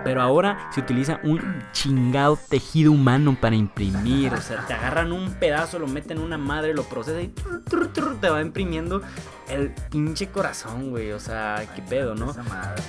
Pero ahora se utiliza un chingado tejido humano para imprimir. O sea, te agarran un pedazo, lo meten en una madre, lo procesan y te va imprimiendo el pinche corazón, güey. O sea, qué pedo, ¿no? Esa madre.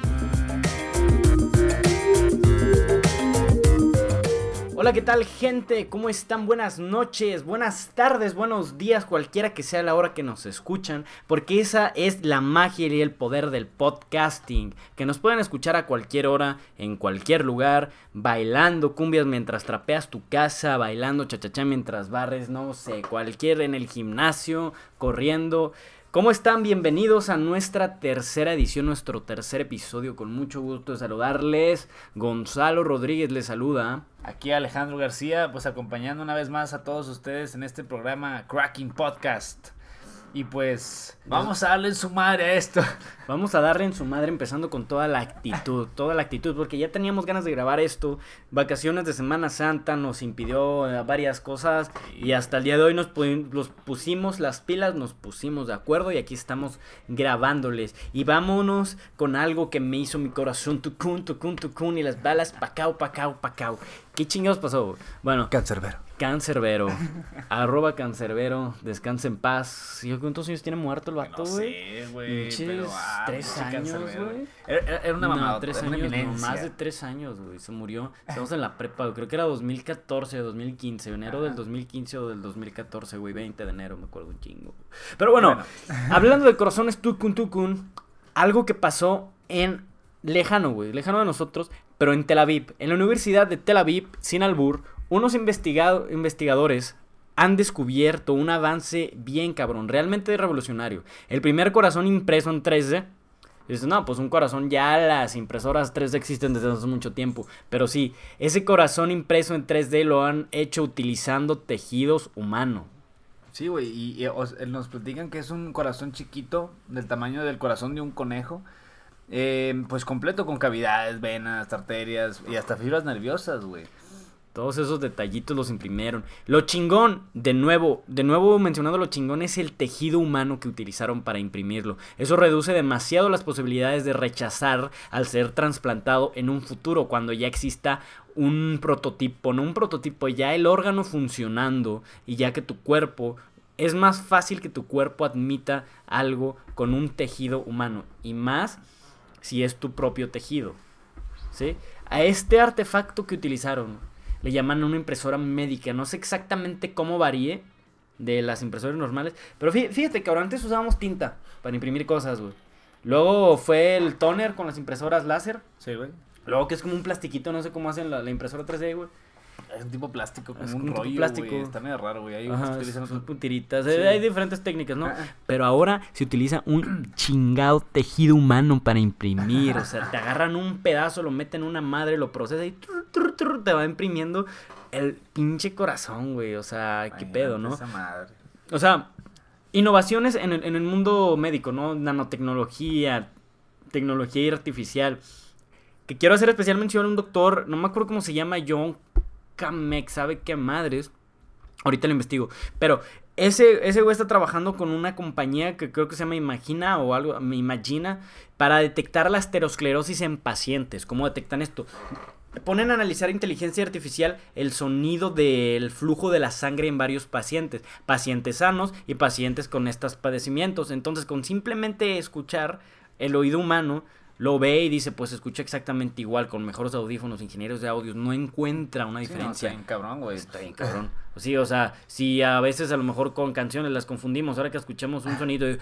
Hola, ¿qué tal, gente? ¿Cómo están? Buenas noches, buenas tardes, buenos días, cualquiera que sea la hora que nos escuchan, porque esa es la magia y el poder del podcasting, que nos pueden escuchar a cualquier hora, en cualquier lugar, bailando cumbias mientras trapeas tu casa, bailando chachachá mientras barres, no sé, cualquier en el gimnasio, corriendo. ¿Cómo están? Bienvenidos a nuestra tercera edición, nuestro tercer episodio. Con mucho gusto de saludarles. Gonzalo Rodríguez les saluda. Aquí Alejandro García, pues acompañando una vez más a todos ustedes en este programa Cracking Podcast. Y pues vamos a darle en su madre a esto. Vamos a darle en su madre empezando con toda la actitud, porque ya teníamos ganas de grabar esto. Vacaciones de Semana Santa nos impidió varias cosas y hasta el día de hoy nos pusimos las pilas, nos pusimos de acuerdo y aquí estamos grabándoles. Y vámonos con algo que me hizo mi corazón tucún y las balas pacao. ¿Qué chingados pasó? Bueno, Cancerbero, arroba Cancerbero, descansa en paz. ¿Cuántos años tiene muerto el vato, güey? No sé, güey, pero 3 años, güey. Era una mamada, no, 3 años, no, más de 3 años, güey, se murió. Estamos en la prepa, güey, creo que era 2014, 2015, enero del 2015 o del 2014, güey, 20 de enero, me acuerdo un chingo. Pero bueno. Hablando de corazones tucun, algo que pasó en lejano de nosotros, pero en Tel Aviv, en la Universidad de Tel Aviv, sin albur, unos investigadores han descubierto un avance bien cabrón, realmente revolucionario. El primer corazón impreso en 3D. Dices, no, pues un corazón, ya las impresoras 3D existen desde hace mucho tiempo. Pero sí, ese corazón impreso en 3D lo han hecho utilizando tejidos humanos. Sí, güey, y nos platican que es un corazón chiquito, del tamaño del corazón de un conejo. Pues completo con cavidades, venas, arterias y hasta fibras nerviosas, güey. Todos esos detallitos los imprimieron. Lo chingón, de nuevo mencionando lo chingón, es el tejido humano que utilizaron para imprimirlo. Eso reduce demasiado las posibilidades de rechazar al ser trasplantado en un futuro, cuando ya exista un prototipo, no un prototipo, ya el órgano funcionando y ya que tu cuerpo... Es más fácil que tu cuerpo admita algo con un tejido humano y más si es tu propio tejido, ¿sí? A este artefacto que utilizaron le llaman una impresora médica. No sé exactamente cómo varíe de las impresoras normales, pero fíjate que ahora antes usábamos tinta para imprimir cosas, güey. Luego fue el toner con las impresoras láser. Sí, güey. Luego que es como un plastiquito, no sé cómo hacen la impresora 3D, güey. Es un tipo plástico, como es un rollo, plástico. Güey. Está medio raro, güey. Ahí son puntiritas. Sí. Hay diferentes técnicas, ¿no? Ajá. Pero ahora se utiliza un chingado tejido humano para imprimir. O sea, te agarran un pedazo, lo meten en una madre, lo procesan y te va imprimiendo el pinche corazón, güey. O sea, qué pedo, ¿no? Esa madre. O sea, innovaciones en el mundo médico, ¿no? Nanotecnología, tecnología artificial. Que quiero hacer especial mención a un doctor, no me acuerdo cómo se llama, John Kamek, ¿sabe qué madres? Ahorita lo investigo. Pero ese güey está trabajando con una compañía que creo que se llama Imagina, para detectar la aterosclerosis en pacientes. ¿Cómo detectan esto? Ponen a analizar inteligencia artificial el sonido del flujo de la sangre en varios pacientes sanos y pacientes con estos padecimientos. Entonces, con simplemente escuchar, el oído humano lo ve y dice, pues escucha exactamente igual, con mejores audífonos, ingenieros de audios, no encuentra una diferencia. Sí, no, está bien cabrón, güey. Está bien cabrón. Sí, o sea, si a veces a lo mejor con canciones las confundimos, ahora que escuchamos un sonido de...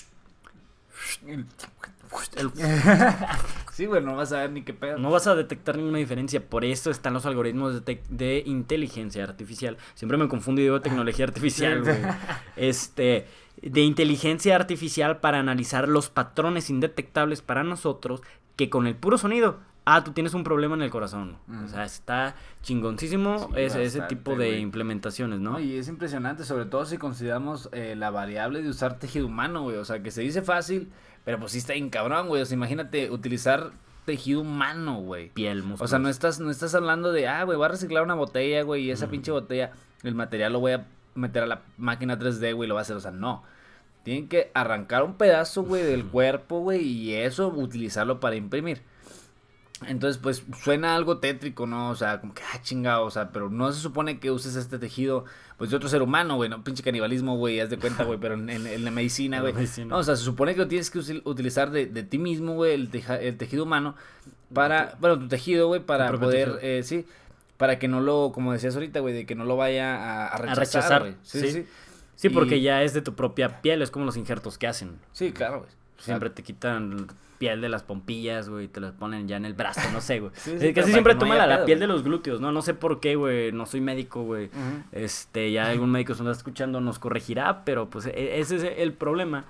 Sí, güey, no vas a ver ni qué pedo. No vas a detectar ninguna diferencia. Por eso están los algoritmos de inteligencia artificial. Siempre me confundo y digo tecnología artificial, güey. De inteligencia artificial para analizar los patrones indetectables para nosotros, que con el puro sonido, tú tienes un problema en el corazón. O sea, está chingoncísimo ese tipo de implementaciones, ¿no? Y es impresionante, sobre todo si consideramos la variable de usar tejido humano, güey. O sea, que se dice fácil, pero pues sí está bien cabrón, güey. O sea, imagínate utilizar tejido humano, güey. Piel, músculos. O sea, no estás hablando de, güey, voy a reciclar una botella, güey, y esa pinche botella, el material lo voy a meter a la máquina 3D, güey, lo va a hacer. O sea, no. Tienen que arrancar un pedazo, güey, del cuerpo, güey, y eso utilizarlo para imprimir. Entonces, pues, suena algo tétrico, ¿no? O sea, como que, chingado, o sea, pero no se supone que uses este tejido, pues, de otro ser humano, güey, no pinche canibalismo, güey, haz de cuenta, güey, pero en la medicina, güey. No, o sea, se supone que lo tienes que utilizar de ti mismo, güey, el tejido humano, para, bueno, tu tejido, güey, para poder, sí, para que no lo, como decías ahorita, güey, de que no lo vaya a rechazar, güey. Sí. Sí, porque ya es de tu propia piel, es como los injertos que hacen. Sí, claro, güey. Siempre te quitan piel de las pompillas, güey, y te las ponen ya en el brazo, no sé, güey. Sí, casi siempre toma la piel de los glúteos, ¿no? No sé por qué, güey, no soy médico, güey. Ya algún médico se nos está escuchando nos corregirá, pero pues ese es el problema.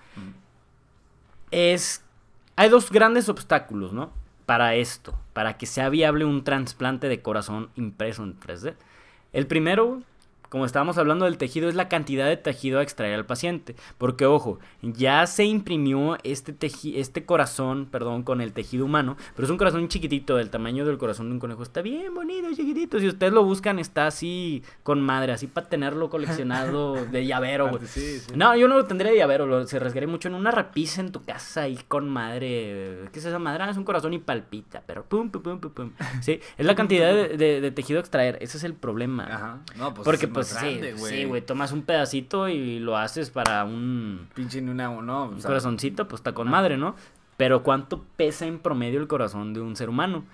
Hay dos grandes obstáculos, ¿no? Para esto, para que sea viable un trasplante de corazón impreso en 3D. El primero, como estábamos hablando del tejido, es la cantidad de tejido a extraer al paciente. Porque, ojo, ya se imprimió este corazón, con el tejido humano, pero es un corazón chiquitito, del tamaño del corazón de un conejo. Está bien bonito, chiquitito. Si ustedes lo buscan, está así con madre, así para tenerlo coleccionado de llavero, güey. Sí. No, yo no lo tendría de llavero, se arriesgaría mucho en una repisa en tu casa ahí con madre. ¿Qué es esa madre? Es un corazón y palpita, pero pum. Sí, es la cantidad de tejido a extraer, ese es el problema. Ajá. No, pues porque pues sí, güey, tomas un pedacito y lo haces para un pinche un corazoncito, pues está con madre, ¿no? Pero ¿cuánto pesa en promedio el corazón de un ser humano?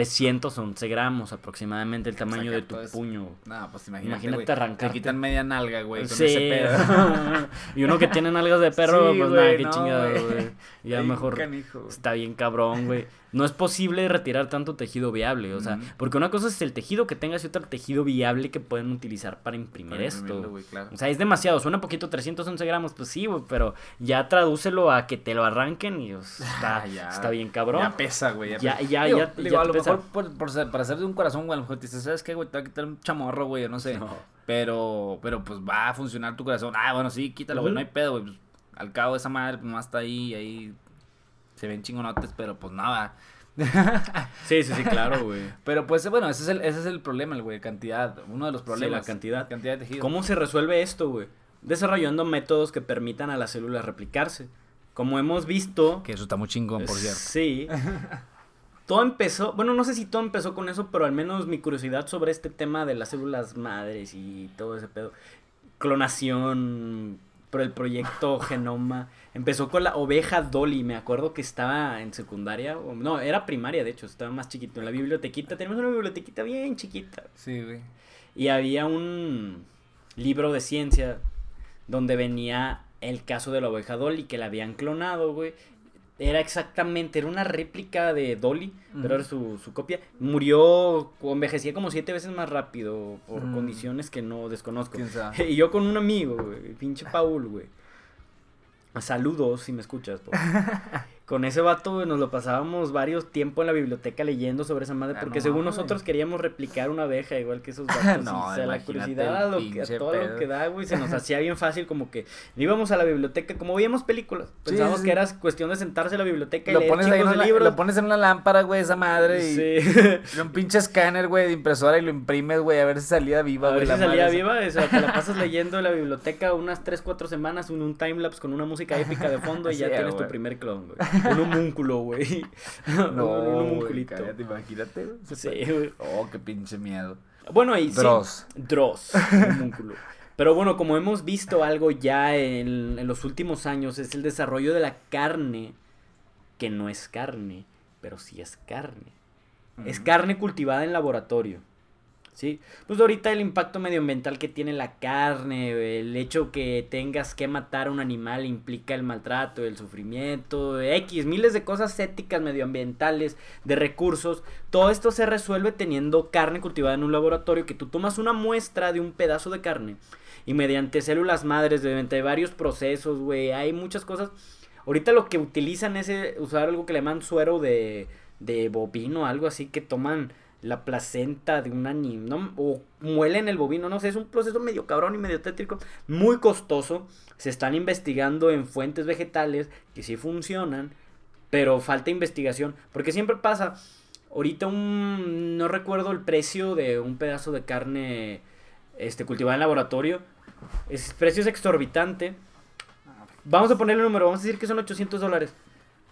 311 gramos aproximadamente, el tamaño de tu puño. No, pues imagínate arrancarte. Te quitan media nalga, güey, con ese pedo. Y uno que tiene nalgas de perro, sí, pues güey, nada, qué chingado, güey. Ya ay, mejor canijo. Está bien cabrón, güey. No es posible retirar tanto tejido viable, o sea, porque una cosa es el tejido que tengas y otra el tejido viable que pueden utilizar para imprimir esto. Güey, claro. O sea, es demasiado, suena poquito, 311 gramos, pues sí, güey, pero ya tradúcelo a que te lo arranquen y está bien cabrón. Ya pesa, güey. Ya a lo mejor para hacer de un corazón, güey, a lo mejor te dices, ¿sabes qué, güey? Te va a quitar un chamorro, güey, no sé. No. Pero pues va a funcionar tu corazón. Bueno, sí, quítalo, güey, no hay pedo, güey. Pues, al cabo esa madre, pues más está ahí se ven chingonotes, pero pues nada. Sí, claro, güey. Pero pues bueno, ese es el problema, güey, cantidad, uno de los problemas. Sí, la cantidad de tejido. ¿Cómo se resuelve esto, güey? Desarrollando métodos que permitan a las células replicarse. Como hemos visto, que eso está muy chingón, por cierto. Sí. Todo empezó, bueno, no sé si todo empezó con eso, pero al menos mi curiosidad sobre este tema de las células madres y todo ese pedo. Clonación, por el proyecto Genoma. Empezó con la oveja Dolly, me acuerdo que estaba en secundaria, no, era primaria de hecho, estaba más chiquito, en la bibliotequita, tenemos una bibliotequita bien chiquita. Sí, güey. Y había un libro de ciencia donde venía el caso de la oveja Dolly, que la habían clonado, güey. Era una réplica de Dolly, pero era su copia. Murió, envejecía como 7 veces más rápido por condiciones que no desconozco. ¿Quién sabe? Y yo con un amigo, güey, pinche Paul, güey. Saludos si me escuchas, po. Con ese vato, güey, nos lo pasábamos varios tiempo en la biblioteca leyendo sobre esa madre, porque según nosotros queríamos replicar una abeja igual que esos vatos. No, o sea, la curiosidad, a todo lo que da, güey, se nos hacía bien fácil, como que íbamos a la biblioteca, como veíamos películas, pensábamos que era cuestión de sentarse en la biblioteca y leer chicos de libros. Lo pones en una lámpara, güey, esa madre, y un pinche escáner, güey, de impresora y lo imprimes, güey, a ver si salía viva, güey. A ver si salía viva, o sea, te la pasas leyendo en la biblioteca unas 3-4 semanas, un timelapse con una música épica de fondo y ya tienes tu primer clon, güey. Un homúnculo, güey. No, un homúnculito. Cállate, imagínate, güey. Sí, güey. Oh, qué pinche miedo. Bueno, y Dross. Sí, Dross, un homúnculo. Pero bueno, como hemos visto algo ya en los últimos años, es el desarrollo de la carne, que no es carne, pero sí es carne. Es carne cultivada en laboratorio. ¿Sí? Pues ahorita el impacto medioambiental que tiene la carne, el hecho que tengas que matar a un animal implica el maltrato, el sufrimiento, miles de cosas éticas, medioambientales, de recursos. Todo esto se resuelve teniendo carne cultivada en un laboratorio, que tú tomas una muestra de un pedazo de carne y mediante células madres, mediante varios procesos, güey, hay muchas cosas. Ahorita lo que utilizan es usar algo que le llaman suero de bovino, algo así, que toman la placenta de un animal, ¿no? O muelen el bovino, no sé, es un proceso medio cabrón y medio tétrico, muy costoso. Se están investigando en fuentes vegetales que sí funcionan, pero falta investigación, porque siempre pasa. Ahorita no recuerdo el precio de un pedazo de carne cultivada en laboratorio. El precio es exorbitante. Vamos a ponerle un número, vamos a decir que son $800.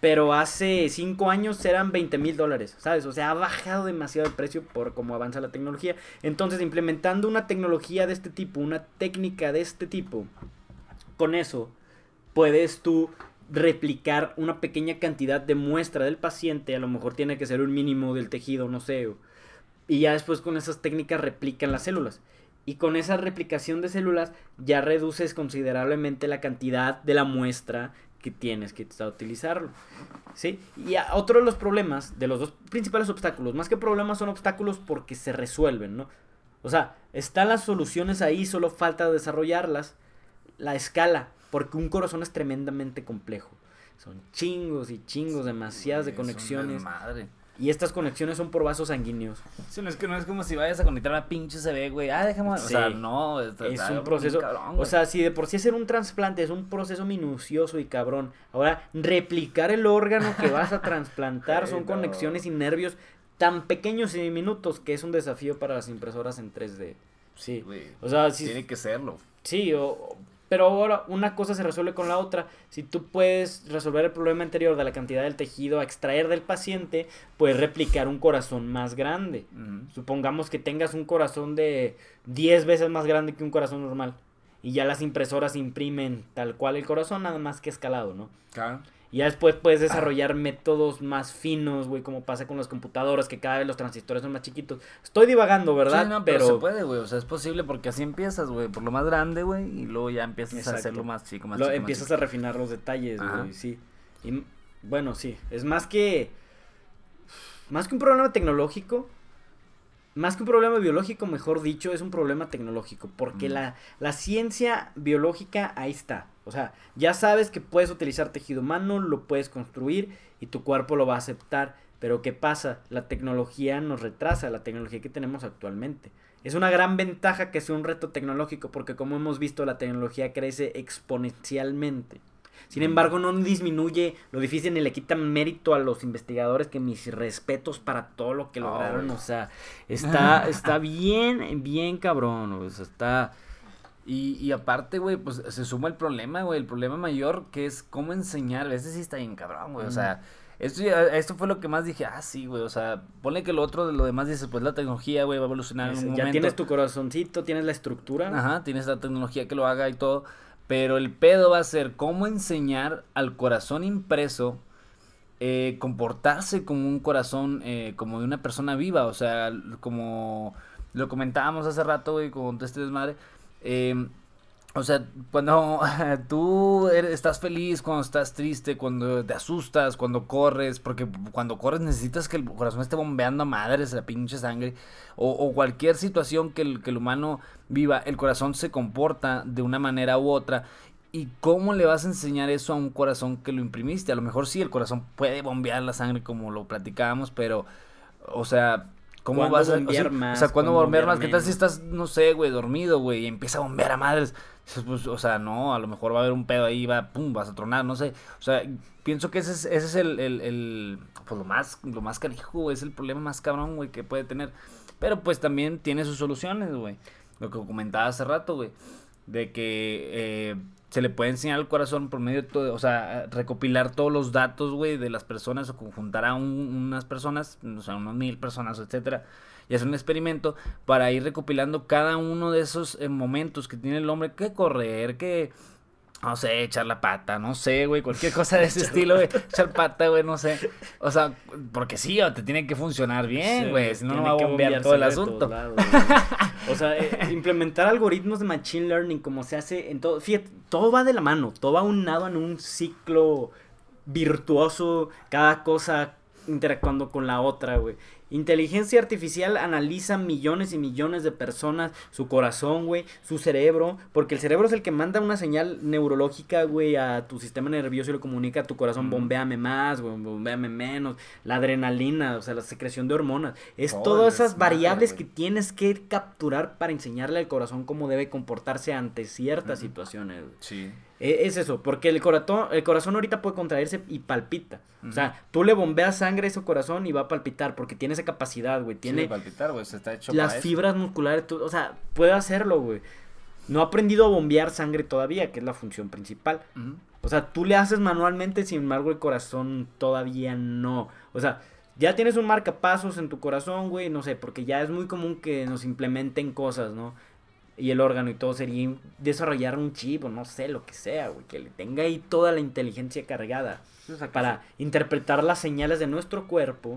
pero hace 5 años eran $20,000, ¿sabes? O sea, ha bajado demasiado el precio por cómo avanza la tecnología. Entonces, implementando una tecnología de este tipo, una técnica de este tipo, con eso puedes tú replicar una pequeña cantidad de muestra del paciente, a lo mejor tiene que ser un mínimo del tejido, no sé, y ya después con esas técnicas replican las células. Y con esa replicación de células ya reduces considerablemente la cantidad de la muestra que tienes que utilizarlo, ¿sí? Y otro de los problemas, de los dos principales obstáculos, más que problemas son obstáculos porque se resuelven, ¿no? O sea, están las soluciones ahí, solo falta desarrollarlas. La escala, porque un corazón es tremendamente complejo. Son chingos y chingos, demasiadas de conexiones. Madre. Y estas conexiones son por vasos sanguíneos. Sí, no es como si vayas a conectar una pinche CB, güey. Déjame. Sí. O sea, no. Es un proceso. Cabrón, o sea, si de por sí hacer un trasplante es un proceso minucioso y cabrón. Ahora, replicar el órgano que vas a trasplantar son conexiones y nervios tan pequeños y diminutos que es un desafío para las impresoras en 3D. Sí. Wey, o sea, sí. Tiene que serlo. Sí, pero ahora una cosa se resuelve con la otra. Si tú puedes resolver el problema anterior de la cantidad del tejido a extraer del paciente, puedes replicar un corazón más grande. Supongamos que tengas un corazón de 10 veces más grande que un corazón normal. Y ya las impresoras imprimen tal cual el corazón, nada más que escalado, ¿no? Claro. Y ya después puedes desarrollar métodos más finos, güey, como pasa con las computadoras, que cada vez los transistores son más chiquitos. Estoy divagando, ¿verdad? Sí, no, pero se puede, güey, o sea, es posible porque así empiezas, güey, por lo más grande, güey, y luego ya empiezas a hacerlo más chico, más chico. Empiezas a refinar los detalles, güey, sí. Y, bueno, sí, es más que un problema tecnológico, más que un problema biológico, mejor dicho, es un problema tecnológico, porque la ciencia biológica ahí está. O sea, ya sabes que puedes utilizar tejido humano, lo puedes construir y tu cuerpo lo va a aceptar. Pero ¿qué pasa? La tecnología nos retrasa, la tecnología que tenemos actualmente. Es una gran ventaja que sea un reto tecnológico porque como hemos visto la tecnología crece exponencialmente. Sin embargo, no disminuye lo difícil ni le quita mérito a los investigadores, que mis respetos para todo lo que lograron. O sea, está bien cabrón, o sea, está... Y aparte, güey, pues se suma el problema, güey, el problema mayor que es cómo enseñar. Ese sí está bien cabrón, güey, o sea, esto fue lo que más dije, sí, güey, o sea, ponle que lo otro de lo demás dices, pues la tecnología, güey, va a evolucionar en un momento. Ya tienes tu corazoncito, tienes la estructura. Ajá, tienes la tecnología que lo haga y todo, pero el pedo va a ser cómo enseñar al corazón impreso comportarse como un corazón, como de una persona viva, o sea, como lo comentábamos hace rato, güey, con este desmadre. O sea, cuando tú estás feliz, cuando estás triste, cuando te asustas, cuando corres, porque cuando corres necesitas que el corazón esté bombeando a madres la pinche sangre, o cualquier situación que el humano viva, el corazón se comporta de una manera u otra. ¿Y cómo le vas a enseñar eso a un corazón que lo imprimiste? A lo mejor sí, el corazón puede bombear la sangre como lo platicábamos, pero, o sea... ¿Cómo vas a bombear más? O sea, ¿cuándo bombear más? ¿Qué tal si estás, no sé, güey, dormido, güey, y empieza a bombear a madres? Pues, o sea, no, a lo mejor va a haber un pedo ahí, vas a tronar, no sé. O sea, pienso que ese es pues lo más canijo, güey, es el problema más cabrón, güey, que puede tener. Pero pues también tiene sus soluciones, güey. Lo que comentaba hace rato, güey, de que se le puede enseñar al corazón por medio de todo, o sea, recopilar todos los datos, güey, de las personas, o juntar a unas personas, o sea, unas 1000 personas, etcétera, y hacer un experimento para ir recopilando cada uno de esos momentos que tiene el hombre, que correr, que, no sé, echar la pata, no sé, güey, cualquier cosa de ese estilo, güey, echar pata, güey, no sé, o sea, porque sí, te tiene que funcionar bien, güey, si no, no va a bombear todo el asunto. O sea, implementar algoritmos de machine learning como se hace en todo, fíjate, todo va de la mano, todo va unado en un ciclo virtuoso, cada cosa interactuando con la otra, güey. Inteligencia artificial analiza millones y millones de personas, su corazón, güey, su cerebro, porque el cerebro es el que manda una señal neurológica, güey, a tu sistema nervioso y lo comunica a tu corazón, bombéame más, güey, bombéame menos, la adrenalina, o sea, la secreción de hormonas, es todas esas variables que tienes que capturar para enseñarle al corazón cómo debe comportarse ante ciertas situaciones, güey. Sí. Es eso, porque el corazón ahorita puede contraerse y palpita. O sea, tú le bombeas sangre a ese corazón y va a palpitar porque tiene esa capacidad, güey. Tiene palpitar, güey, se está hecho las fibras musculares, o sea, puede hacerlo, güey. no ha aprendido a bombear sangre todavía, que es la función principal. Ujú. O sea, tú le haces manualmente, sin embargo el corazón todavía no. O sea, ya tienes un marcapasos en tu corazón, güey, no sé, porque ya es muy común que nos implementen cosas, ¿no? Y el órgano y todo sería desarrollar un chip o no sé, lo que sea, güey, que le tenga ahí toda la inteligencia cargada O sea, que para interpretar las señales de nuestro cuerpo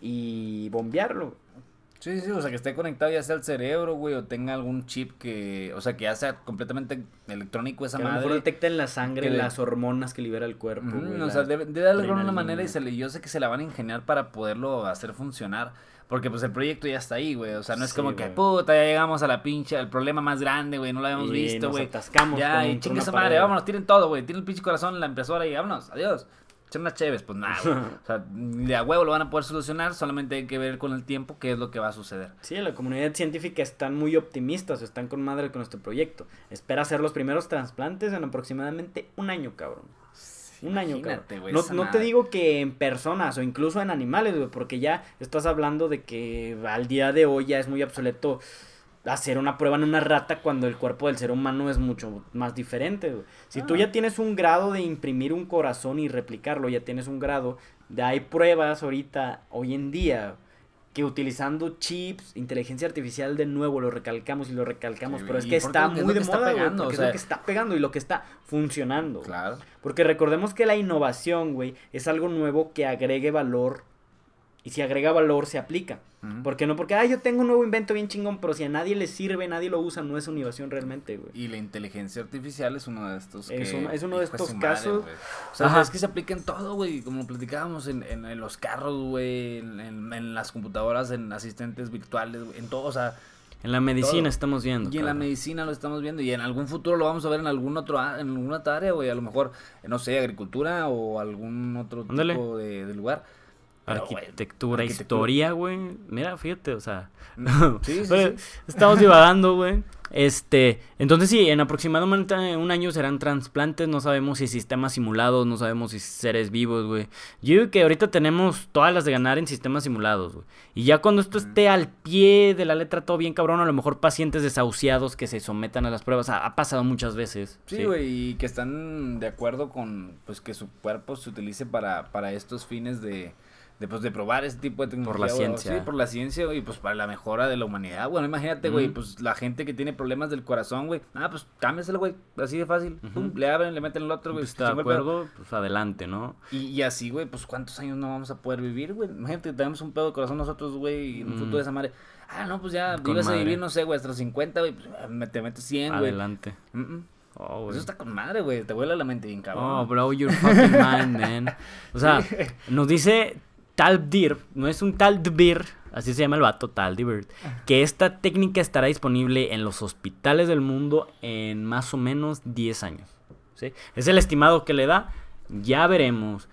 y bombearlo. sí, o sea, que esté conectado ya sea al cerebro, güey, o tenga algún chip que, o sea, que ya sea completamente electrónico esa Que a lo mejor madre. detecta en la sangre que las hormonas que libera el cuerpo, Ujú, güey, o sea, las debe de alguna adrenalina. manera yo sé que se la van a ingeniar para poderlo hacer funcionar. Porque pues el proyecto ya está ahí, güey. O sea, no es Sí, como que, güey. puta, ya llegamos a la pinche, al problema más grande, güey. No lo habíamos Y visto, nos güey. atascamos Ya, y contra chingue una esa madre, pared. vámonos, tiren todo, güey. Tiren el pinche corazón en la impresora y vámonos, adiós. Echen unas cheves, pues nada, güey. O sea, de a huevo lo van a poder solucionar, solamente hay que ver con el tiempo qué es lo que va a suceder. Sí, la comunidad científica están muy optimistas, están con madre con este proyecto. Espera hacer los primeros trasplantes en aproximadamente un año, cabrón. Un año, Imagínate, cabrón. güey, No, esa no te madre. digo que en personas o incluso en animales, güey, porque ya estás hablando de que al día de hoy ya es muy obsoleto hacer una prueba en una rata cuando el cuerpo del ser humano es mucho más diferente, güey. Si tú ya tienes un grado de imprimir un corazón y replicarlo, ya tienes un grado, hay pruebas ahorita, hoy en día, que utilizando chips, inteligencia artificial de nuevo, lo recalcamos y lo recalcamos, Sí, pero es y que porque está es lo muy que de está moda, güey, pegando, porque o es lo sea, que está pegando y lo que está funcionando. Güey. Claro. Porque recordemos que la innovación, güey, es algo nuevo que agregue valor y si agrega valor se aplica. Ujú. ¿Por qué no? Porque, yo tengo un nuevo invento bien chingón, pero si a nadie le sirve, nadie lo usa, no es innovación realmente, güey. Y la inteligencia artificial es uno de estos Es que... uno de hijo estos su madre, casos. güey. O sea, Ajá. es que se aplica en todo, güey. Como platicábamos en los carros, güey. En las computadoras, en asistentes virtuales, güey. En todo, o sea... En la medicina todo. estamos viendo. Y en la cabrón. medicina lo estamos viendo. Y en algún futuro lo vamos a ver en algún otro... En alguna otra área, güey. A lo mejor, no sé, agricultura o algún otro Ándale. tipo de lugar. Pero, güey, Arquitectura, arquitectura. historia, güey. Mira, fíjate, o sea. Sí, Bueno, estamos divagando, güey. Entonces sí, en aproximadamente un año serán trasplantes, no sabemos si sistemas simulados, no sabemos si seres vivos, güey. Yo digo que ahorita tenemos todas las de ganar en sistemas simulados, güey. Y ya cuando esto esté al pie de la letra todo bien cabrón, a lo mejor pacientes desahuciados que se sometan a las pruebas, ha pasado muchas veces. Sí, güey, y que están de acuerdo con, pues, que su cuerpo se utilice para estos fines de probar este tipo de tecnología. Por la güey, ciencia. Sí, por la ciencia, güey, y pues para la mejora de la humanidad. Bueno, imagínate, güey, Ujú. pues la gente que tiene problemas del corazón, güey. Pues cámbiaselo, güey, así de fácil. Pum, le abren, le meten el otro, güey. ¿Está de chingó el pedo. acuerdo? Pues adelante, ¿no? Y así, güey, pues cuántos años no vamos a poder vivir, güey. Imagínate que tenemos un pedo de corazón nosotros, güey, y en un futuro de esa madre. No, pues ya Con ibas a vivir, madre. no sé, güey, hasta los 50, güey, pues te metes 100, güey. Adelante. Oh, güey. Eso está con madre, güey, te vuela la mente bien, cabrón. Oh, blow your fucking mind, man. O sea, nos dice Talbdir, no es un Talbdir, así se llama el vato, Talbdir, que esta técnica estará disponible en los hospitales del mundo en más o menos 10 años. ¿Sí? Es el estimado que le da. Ya veremos.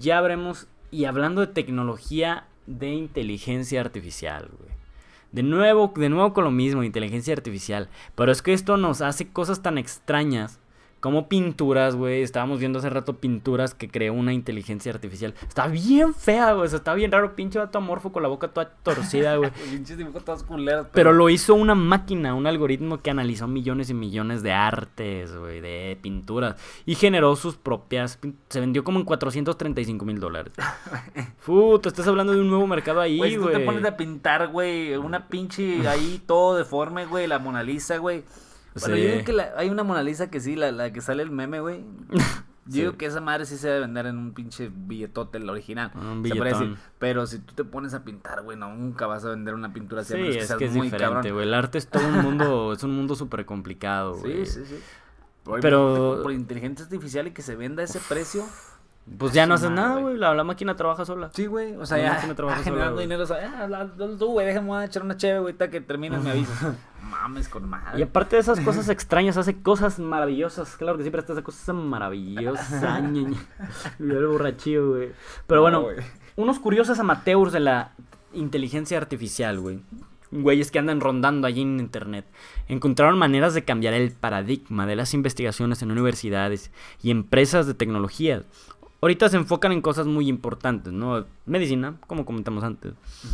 Y hablando de tecnología de inteligencia artificial, güey. De nuevo con lo mismo, inteligencia artificial. Pero es que esto nos hace cosas tan extrañas como pinturas, güey. Estábamos viendo hace rato pinturas que creó una inteligencia artificial. Está bien fea, güey. O sea, está bien raro. Pinche vato amorfo con la boca toda torcida, güey. Pinches dibujos todos culeros. Pero lo hizo una máquina, un algoritmo que analizó millones y millones de artes, güey, de pinturas. Y generó sus propias... Se vendió como en $435,000. Puta, estás hablando de un nuevo mercado ahí, Güey, si tú te güey. pones a pintar, güey, una pinche ahí todo deforme, güey, la Mona Lisa, güey. Bueno, Sí. yo digo que hay una Mona Lisa que sí, la que sale el meme, güey. Yo Sí. digo que esa madre sí se debe vender en un pinche billetote, el original. Un se puede billetón. pero si tú te pones a pintar, güey, nunca vas a vender una pintura así. a Sí, menos es seas que es muy diferente, cabrón. güey. El arte es todo un mundo, es un mundo súper complicado, güey. Sí. Pero- Por inteligencia artificial y que se venda a ese precio. Pues ya no Su haces madre, nada, güey. güey. La máquina trabaja sola. Sí, güey, o sea, La ya máquina trabaja sola, generando güey. dinero, o sea, tú, güey, déjame echar una chévere, güey, hasta que termines me avisas. Mames con madre. Y aparte de esas cosas extrañas, hace cosas maravillosas. Claro que siempre hace cosas maravillosas. Ñe. Y el borrachillo, güey. Pero bueno, No, güey. unos curiosos amateurs de la inteligencia artificial, güey. Güeyes que andan rondando allí en internet. Encontraron maneras de cambiar el paradigma de las investigaciones en universidades y empresas de tecnología. ahorita se enfocan en cosas muy importantes, ¿no? Medicina, como comentamos antes.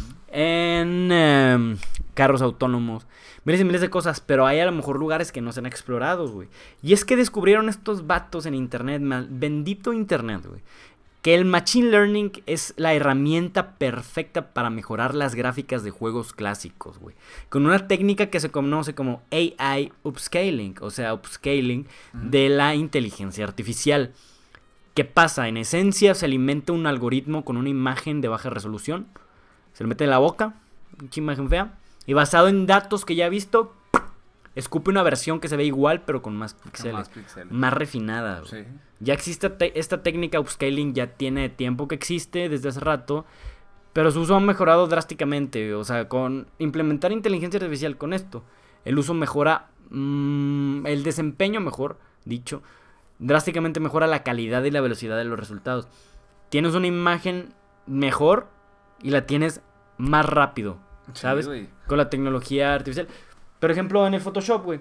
En carros autónomos. Miles y miles de cosas, pero hay a lo mejor lugares que no se han explorado, güey. Y es que descubrieron estos vatos en internet, bendito internet, güey, que el Machine Learning es la herramienta perfecta para mejorar las gráficas de juegos clásicos, güey. Con una técnica que se conoce como AI Upscaling, o sea, upscaling de la inteligencia artificial. ¿Qué pasa? En esencia se alimenta un algoritmo con una imagen de baja resolución, se le mete en la boca, pinche imagen fea, y basado en datos que ya ha visto, escupe una versión que se ve igual, pero con más píxeles. Más refinada, güey. Sí. Ya existe esta técnica upscaling, ya tiene tiempo que existe, desde hace rato, pero su uso ha mejorado drásticamente. O sea, con implementar inteligencia artificial con esto, el uso mejora, el desempeño, mejor dicho, drásticamente mejora la calidad y la velocidad de los resultados. Tienes una imagen mejor y la tienes más rápido, ¿sabes? Sí, con la tecnología artificial. Por ejemplo, en el Photoshop, güey.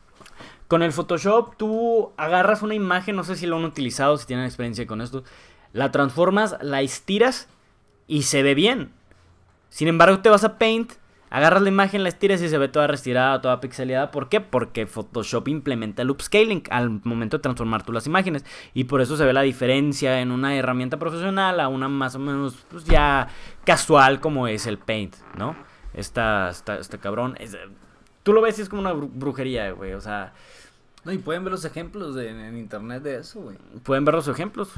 Con el Photoshop tú agarras una imagen, no sé si lo han utilizado, si tienen experiencia con esto, la transformas, la estiras y se ve bien. Sin embargo, te vas a Paint, agarras la imagen, la estiras y se ve toda restirada, toda pixeleada. ¿Por qué? Porque Photoshop implementa el upscaling al momento de transformar tú las imágenes. Y por eso se ve la diferencia en una herramienta profesional a una más o menos pues, ya casual como es el Paint, ¿no? Está cabrón. Tú lo ves y es como una brujería, güey, o sea... No, y pueden ver los ejemplos en internet de eso, güey. Pueden ver los ejemplos.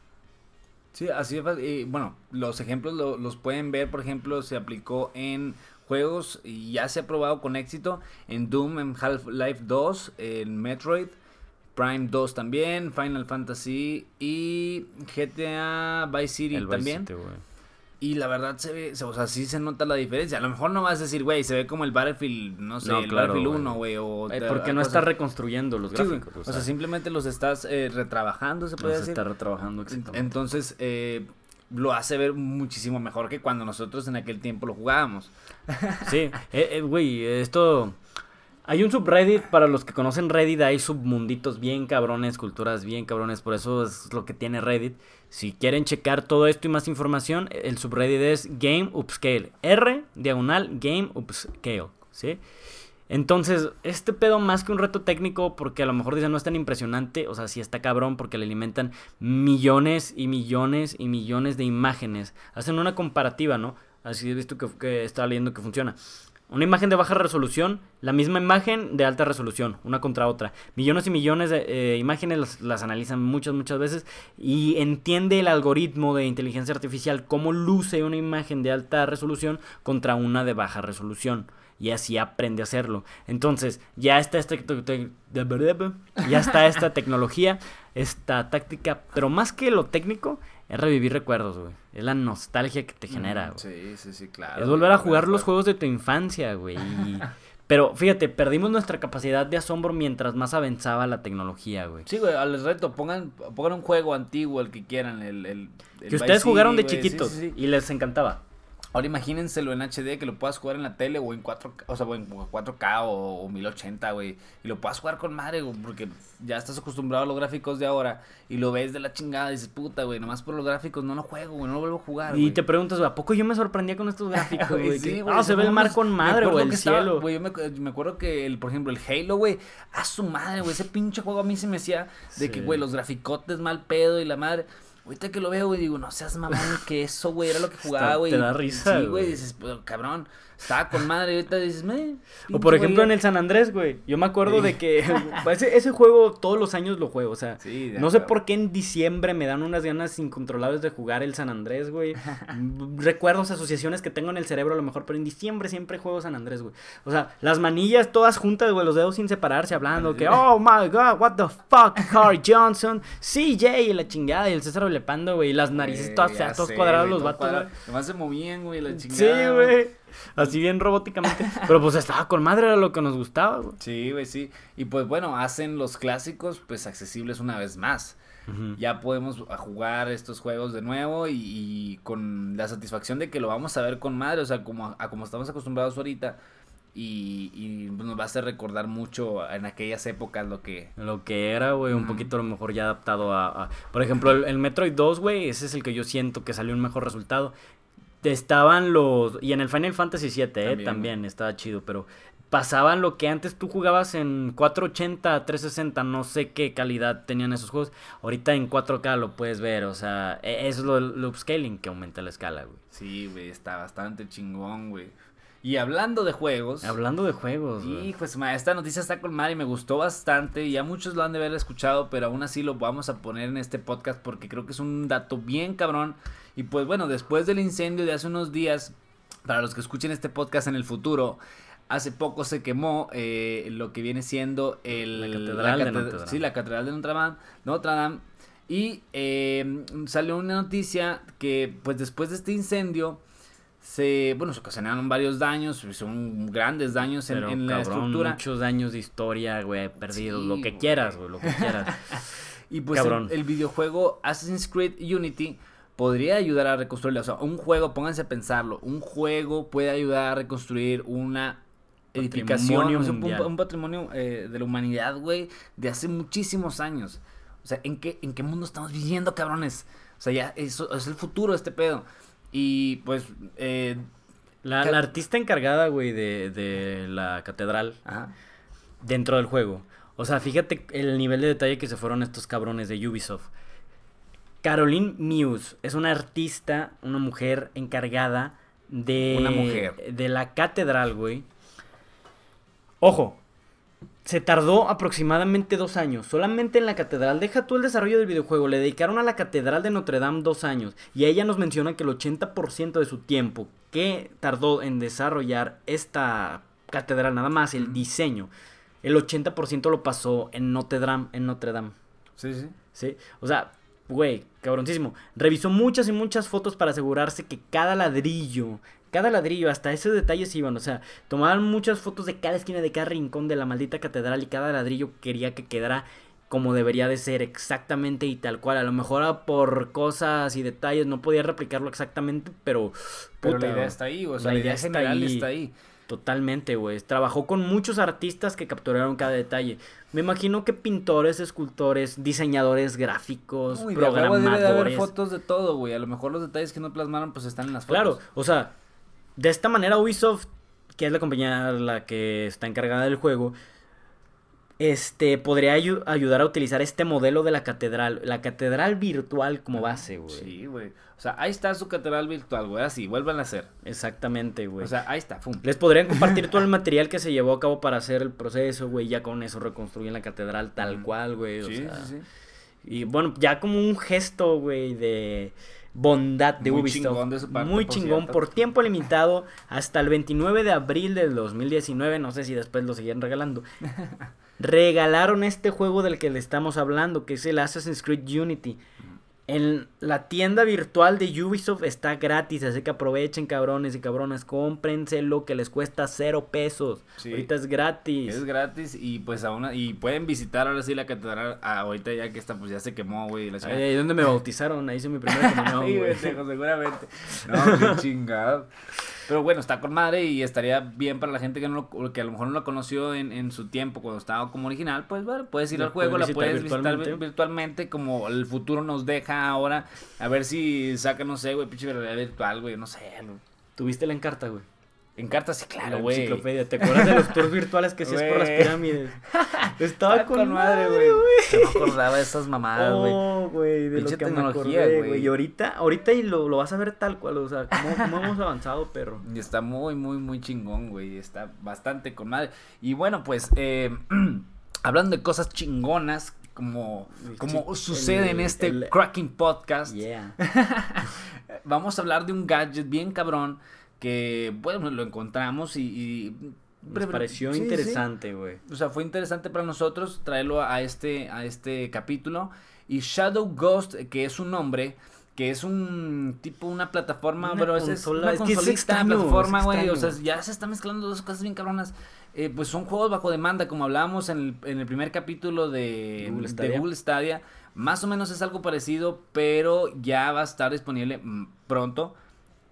Sí, así es. Y, bueno, los ejemplos los pueden ver, por ejemplo, se aplicó en juegos y ya se ha probado con éxito en Doom, en Half-Life 2, en Metroid, Prime 2 también, Final Fantasy y GTA Vice City el también. Vice City, güey. Y la verdad se ve, o sea, sí se nota la diferencia. A lo mejor no vas a decir, güey, se ve como el Battlefield, no sé, el claro, Battlefield 1, güey. Porque no estás reconstruyendo los gráficos. Sí, o sea, simplemente los estás retrabajando, se puede decir. Los estás retrabajando, exactamente. Entonces, lo hace ver muchísimo mejor que cuando nosotros en aquel tiempo lo jugábamos. Sí, güey, esto... Hay un subreddit, para los que conocen Reddit, hay submunditos bien cabrones, culturas bien cabrones, por eso es lo que tiene Reddit. Si quieren checar todo esto y más información, el subreddit es Game Upscale, R/Game Upscale, ¿sí? Entonces, este pedo más que un reto técnico, porque a lo mejor dicen no es tan impresionante, o sea, sí está cabrón porque le alimentan millones y millones y millones de imágenes. Hacen una comparativa, ¿no? Así he visto que estaba leyendo que funciona. Una imagen de baja resolución, la misma imagen de alta resolución, una contra otra. Millones y millones de imágenes las analizan muchas veces y entiende el algoritmo de inteligencia artificial cómo luce una imagen de alta resolución contra una de baja resolución. Y así aprende a hacerlo. Entonces, ya está esta tecnología, esta táctica, pero más que lo técnico, es revivir recuerdos, güey. Es la nostalgia que te genera, güey. Sí, claro. Es volver a jugar los juegos de tu infancia, güey. Pero, fíjate, perdimos nuestra capacidad de asombro mientras más avanzaba la tecnología, güey. Sí, güey, al reto, pongan un juego antiguo, el que quieran, el que ustedes jugaron de chiquitos, sí. Y les encantaba. Ahora imagínenselo en HD, que lo puedas jugar en la tele o en 4K, o sea, en 4K o 1080, güey. Y lo puedas jugar con madre, güey, porque ya estás acostumbrado a los gráficos de ahora. Y lo ves de la chingada y dices, puta, güey, nomás por los gráficos no lo juego, güey, no lo vuelvo a jugar, güey. Y te preguntas, güey, ¿a poco yo me sorprendía con estos gráficos, güey? Sí, güey. Se ve el mar con madre, güey, el cielo. Güey, me acuerdo que, por ejemplo, el Halo, güey, a su madre, güey, ese pinche juego a mí se me hacía de que, güey, los graficotes mal pedo y la madre... Ahorita que lo veo, güey, digo, no seas mamón, que eso, güey, era lo que jugaba, güey. Te da risa, sí, güey, dices, pues, cabrón, estaba con madre, ahorita dices, o por ejemplo en el San Andrés, güey, yo me acuerdo de que ese juego todos los años lo juego, o sea, no sé por qué en diciembre me dan unas ganas incontrolables de jugar el San Andrés, güey. Recuerdos, asociaciones que tengo en el cerebro a lo mejor, pero en diciembre siempre juego San Andrés, güey. O sea, las manillas todas juntas, güey, los dedos sin separarse, hablando que, oh my god, what the fuck, Carl Johnson, CJ, y la chingada, y el César Lepando, güey, y las narices todas feas, todos cuadrados los vatos, güey. Nomás se movían, güey, la chingada. Sí, güey. Así bien robóticamente. Pero pues estaba con madre, era lo que nos gustaba, güey. Sí, güey, sí. Y pues bueno, hacen los clásicos pues accesibles una vez más. Uh-huh. Ya podemos jugar estos juegos de nuevo y con la satisfacción de que lo vamos a ver con madre. O sea, como estamos acostumbrados ahorita. y pues, nos va a hacer recordar mucho en aquellas épocas lo que era, güey, un poquito a lo mejor ya adaptado por ejemplo, el Metroid 2, güey, ese es el que yo siento que salió un mejor resultado. Estaban y en el Final Fantasy 7, también estaba chido, pero pasaban lo que antes tú jugabas en 480, 360, no sé qué calidad tenían esos juegos. Ahorita en 4K lo puedes ver, o sea, eso es lo upscaling que aumenta la escala, güey. Sí, güey, está bastante chingón, güey. Y hablando de juegos. Güey. Y pues, esta noticia está con madre y me gustó bastante. Ya muchos lo han de haber escuchado, pero aún así lo vamos a poner en este podcast porque creo que es un dato bien cabrón. Y pues bueno, después del incendio de hace unos días, para los que escuchen este podcast en el futuro, hace poco se quemó lo que viene siendo la Catedral de Notre Dame. Sí, la Catedral de Notre Dame. Y salió una noticia que pues después de este incendio se ocasionaron varios daños, son grandes daños en la estructura. Muchos daños de historia, güey, perdidos, sí, lo que quieras, güey, lo que quieras. Y pues el videojuego Assassin's Creed Unity podría ayudar a reconstruirlo. O sea, un juego, pónganse a pensarlo, un juego puede ayudar a reconstruir una edificación, un patrimonio de la humanidad, güey, de hace muchísimos años. O sea, ¿en qué mundo estamos viviendo, cabrones? O sea, ya eso es el futuro de este pedo. Y pues la artista encargada, güey, de la catedral, ajá, dentro del juego. O sea, fíjate el nivel de detalle que se fueron estos cabrones de Ubisoft. Caroline Muse es una artista, una mujer encargada de la catedral, güey. Ojo, se tardó aproximadamente 2 años. Solamente en la catedral. Deja tú el desarrollo del videojuego. Le dedicaron a la catedral de Notre Dame 2 años. Y ella nos menciona que el 80% de su tiempo que tardó en desarrollar esta catedral, nada más el diseño, el 80% lo pasó en Notre Dame. Sí, sí. Sí, o sea, güey, cabroncísimo. Revisó muchas y muchas fotos para asegurarse que cada ladrillo, hasta esos detalles iban, o sea, tomaban muchas fotos de cada esquina, de cada rincón de la maldita catedral y cada ladrillo quería que quedara como debería de ser, exactamente y tal cual. A lo mejor por cosas y detalles no podía replicarlo exactamente, pero la idea está ahí, o sea, la idea general está ahí. Totalmente, güey. Trabajó con muchos artistas que capturaron cada detalle. Me imagino que pintores, escultores, diseñadores gráficos, programadores. Debe de haber fotos de todo, güey. A lo mejor los detalles que no plasmaron pues están en las fotos. Claro, o sea, de esta manera Ubisoft, que es la compañía la que está encargada del juego, podría ayudar a utilizar este modelo de la catedral virtual como base, güey. Sí, güey. O sea, ahí está su catedral virtual, güey. Así, vuelvan a hacer. Exactamente, güey. O sea, ahí está, pum. Les podrían compartir todo el material que se llevó a cabo para hacer el proceso, güey. Ya con eso reconstruyen la catedral tal cual, güey. O sea, sí. Y bueno, ya como un gesto, güey, de bondad de Ubisoft. Chingón de su parte, muy chingón, por tiempo limitado, hasta el 29 de abril del 2019, no sé si después lo seguían regalando. Regalaron este juego del que le estamos hablando, que es el Assassin's Creed Unity. En la tienda virtual de Ubisoft está gratis, así que aprovechen, cabrones y cabronas, cómprenselo, que les cuesta 0 pesos. Sí, ahorita es gratis. Es gratis y pues y pueden visitar ahora sí la catedral, ahorita ya que está, pues ya se quemó, güey. Ahí donde me bautizaron, ahí hice mi primera comunión, güey. Seguramente. No, qué chingado. Pero bueno, está con madre y estaría bien para la gente que que a lo mejor no lo conoció en su tiempo cuando estaba como original, pues bueno, puedes ir al juego, la puedes visitar virtualmente como el futuro nos deja ahora. A ver si saca, no sé, güey, pinche realidad virtual, güey, no sé. ¿Tuviste la Encarta, güey? Encarta, sí, claro, güey. Enciclopedia, ¿te acuerdas de los tours virtuales que hacías por las pirámides? Estaba con madre, güey. No me acordaba de esas mamadas, güey. Oh, güey, de pinche lo que tecnología, me acordé, güey. Y ahorita y lo vas a ver tal cual, o sea, cómo hemos avanzado, perro. Y está muy, muy, muy chingón, güey. Está bastante con madre. Y bueno, pues, hablando de cosas chingonas, como sucede en este Cracking Podcast. Yeah. Vamos a hablar de un gadget bien cabrón que, bueno, lo encontramos y nos pareció interesante, güey. Sí. O sea, fue interesante para nosotros traerlo a este capítulo. Y Shadow Ghost, que es un nombre, que es un tipo, una plataforma, pero es una consolita, plataforma, güey. O sea, ya se están mezclando dos cosas bien cabronas. Pues son juegos bajo demanda, como hablábamos en el primer capítulo de Google Stadia. Más o menos es algo parecido, pero ya va a estar disponible pronto.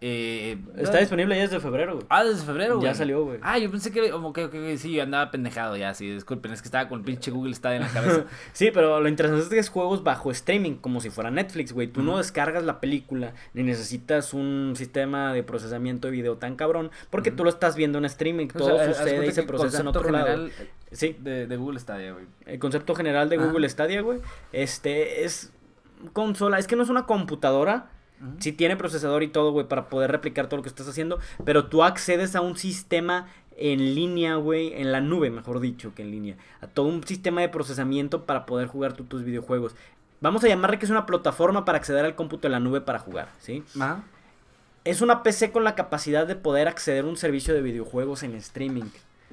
Está disponible ya desde febrero, güey. Ah, desde febrero, güey. Ya salió, güey. Ah, yo pensé que, sí, yo andaba pendejado ya, sí, disculpen, es que estaba con el pinche Google Stadia en la cabeza. Sí, pero lo interesante es que es juegos bajo streaming, como si fuera Netflix, güey. Tú no descargas la película, ni necesitas un sistema de procesamiento de video tan cabrón, porque tú lo estás viendo en streaming, todo sucede y se procesa en otro lado. Sí. De Google Stadia, güey. El concepto general de Google Stadia, güey, es consola, es que no es una computadora. Sí tiene procesador y todo, güey, para poder replicar todo lo que estás haciendo, pero tú accedes a un sistema en línea, güey, en la nube, mejor dicho, que en línea, a todo un sistema de procesamiento para poder jugar tus videojuegos. Vamos a llamarle que es una plataforma para acceder al cómputo en la nube para jugar, ¿sí? Ajá. Es una PC con la capacidad de poder acceder a un servicio de videojuegos en streaming.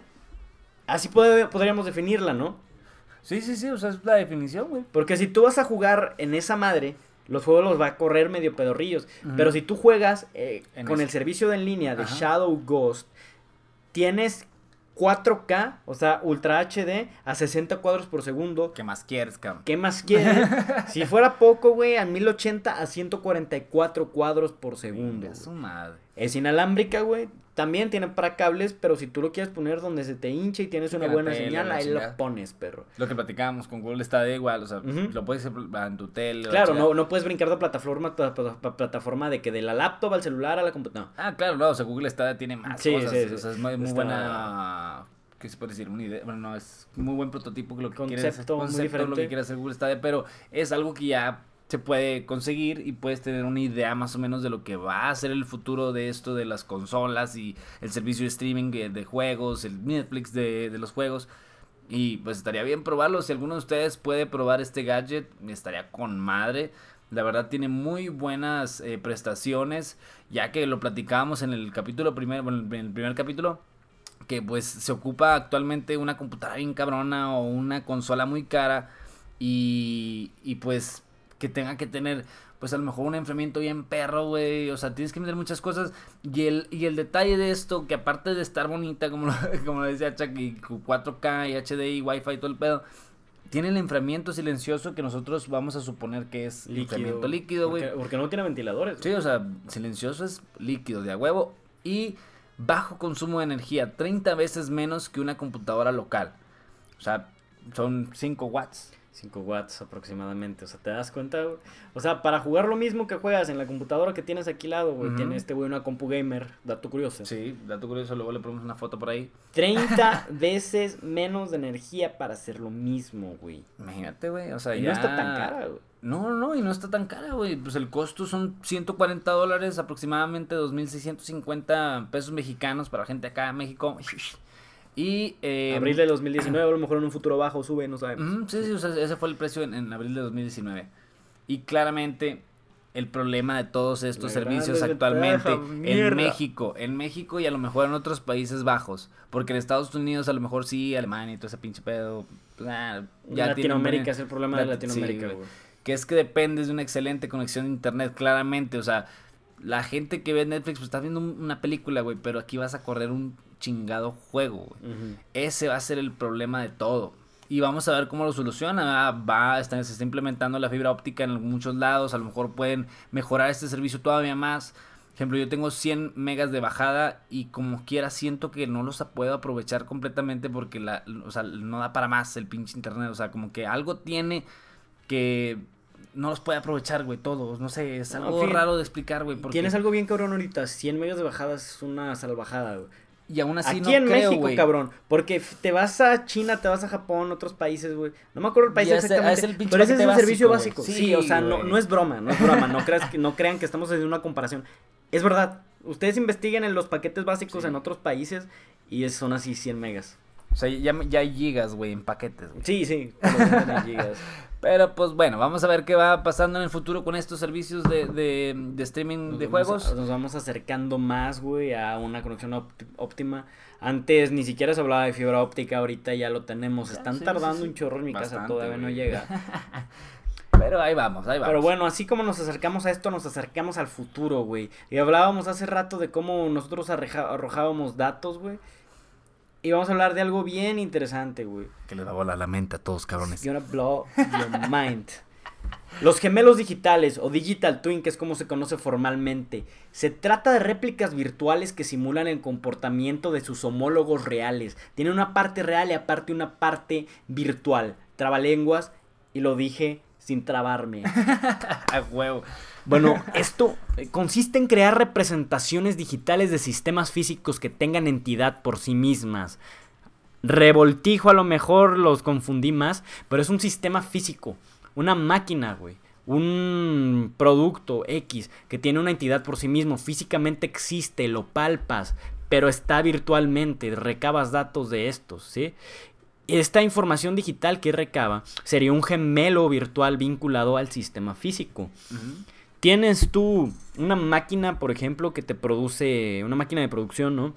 Así podríamos definirla, ¿no? Sí, o sea, es la definición, güey. Porque si tú vas a jugar en esa madre, los juegos los va a correr medio pedorrillos. Pero si tú juegas con el servicio de en línea de Shadow Ghost, tienes 4K, o sea, Ultra HD a 60 cuadros por segundo. ¿Qué más quieres, cabrón? ¿Qué más quieres? Si fuera poco, güey, a 1080 a 144 cuadros por segundo. Es su madre. Es inalámbrica, güey. También tiene para cables, pero si tú lo quieres poner donde se te hincha y tienes una buena señal, ahí lo pones, perro. Lo que platicábamos con Google Stadia igual, o sea, lo puedes hacer en tu tele. Claro, no puedes brincar de plataforma a plataforma de que de la laptop al celular a la computadora. No. Ah, claro, no, o sea, Google Stadia tiene más cosas, sí, o sea, es muy buena, ¿qué se puede decir? Una idea, bueno, no, es muy buen prototipo que lo que concepto muy diferente. Lo que quiere hacer Google Stadia, pero es algo que ya se puede conseguir y puedes tener una idea más o menos de lo que va a ser el futuro de esto de las consolas y el servicio de streaming de juegos, el Netflix de los juegos. Y pues estaría bien probarlo. Si alguno de ustedes puede probar este gadget, estaría con madre. La verdad tiene muy buenas prestaciones, ya que lo platicábamos en el capítulo primero, en el primer capítulo, que pues se ocupa actualmente una computadora bien cabrona o una consola muy cara y pues que tenga que tener, pues a lo mejor un enfriamiento bien perro, güey. O sea, tienes que meter muchas cosas. Y el detalle de esto, que aparte de estar bonita, como lo decía Chucky, 4K y HD y Wi-Fi y todo el pedo, tiene el enfriamiento silencioso que nosotros vamos a suponer que es enfriamiento líquido, güey. Porque no tiene ventiladores. Sí, o sea, silencioso es líquido de a huevo. Y bajo consumo de energía, 30 veces menos que una computadora local. O sea, son 5 watts. 5 watts aproximadamente, o sea, ¿te das cuenta, güey? O sea, para jugar lo mismo que juegas en la computadora que tienes aquí al lado, güey, tiene este güey una compu gamer, dato curioso. Sí, dato curioso, luego le ponemos una foto por ahí. 30 veces menos de energía para hacer lo mismo, güey. Imagínate, güey, o sea, y ya... no está tan cara, güey. No, y no está tan cara, güey, pues el costo son $140, aproximadamente 2,650 pesos mexicanos para la gente acá en México. Y abril de 2019, a lo mejor en un futuro bajo sube, no sabemos. Sí, o sea, ese fue el precio en abril de 2019. Y claramente el problema de todos estos servicios actualmente en México y a lo mejor en otros Países Bajos, porque en Estados Unidos a lo mejor sí, Alemania y todo ese pinche pedo, ya Latinoamérica es el problema de Latinoamérica, güey. Que es que dependes de una excelente conexión de internet, claramente, o sea, la gente que ve Netflix pues está viendo una película, güey, pero aquí vas a correr un chingado juego, güey. Ese va a ser el problema de todo. Y vamos a ver cómo lo soluciona. Se está implementando la fibra óptica en muchos lados. A lo mejor pueden mejorar este servicio todavía más. Por ejemplo, yo tengo 100 megas de bajada y como quiera siento que no los puedo aprovechar completamente porque o sea, no da para más el pinche internet. O sea, como que algo tiene que no los puede aprovechar, güey, todos. No sé, es algo raro de explicar, güey. Tienes algo bien cabrón ahorita. 100 megas de bajada es una salvajada, güey. Y aún así aquí no en creo, México, güey, cabrón, porque te vas a China, te vas a Japón, otros países, güey. No me acuerdo el país exactamente, pero ese es el servicio básico. Sí, o sea, no es broma, no crean que estamos haciendo una comparación. Es verdad, ustedes investiguen en los paquetes básicos en otros países y son así 100 megas. O sea, ya hay gigas, güey, en paquetes, güey. Sí, pero gigas. Pero pues bueno, vamos a ver qué va pasando en el futuro con estos servicios de streaming de juegos. Nos vamos acercando más, güey, a una conexión óptima. Antes ni siquiera se hablaba de fibra óptica, ahorita ya lo tenemos. Están tardando un chorro en mi casa, todavía no llega. Pero ahí vamos. Pero bueno, así como nos acercamos a esto, nos acercamos al futuro, güey. Y hablábamos hace rato de cómo nosotros arrojábamos datos, güey. Y vamos a hablar de algo bien interesante, güey. Que le da bola a la mente a todos, cabrones. You're gonna blow your mind. Los gemelos digitales o digital twin, que es como se conoce formalmente, se trata de réplicas virtuales que simulan el comportamiento de sus homólogos reales. Tiene una parte real y aparte una parte virtual. Trabalenguas, y lo dije sin trabarme. A huevo. Bueno, esto consiste en crear representaciones digitales de sistemas físicos que tengan entidad por sí mismas. Revoltijo, a lo mejor los confundí más, pero es un sistema físico, una máquina, güey, un producto X que tiene una entidad por sí mismo, físicamente existe, lo palpas, pero está virtualmente, recabas datos de estos, ¿sí? Esta información digital que recaba sería un gemelo virtual vinculado al sistema físico. Uh-huh. Tienes tú una máquina, por ejemplo, que te produce, una máquina de producción, ¿no?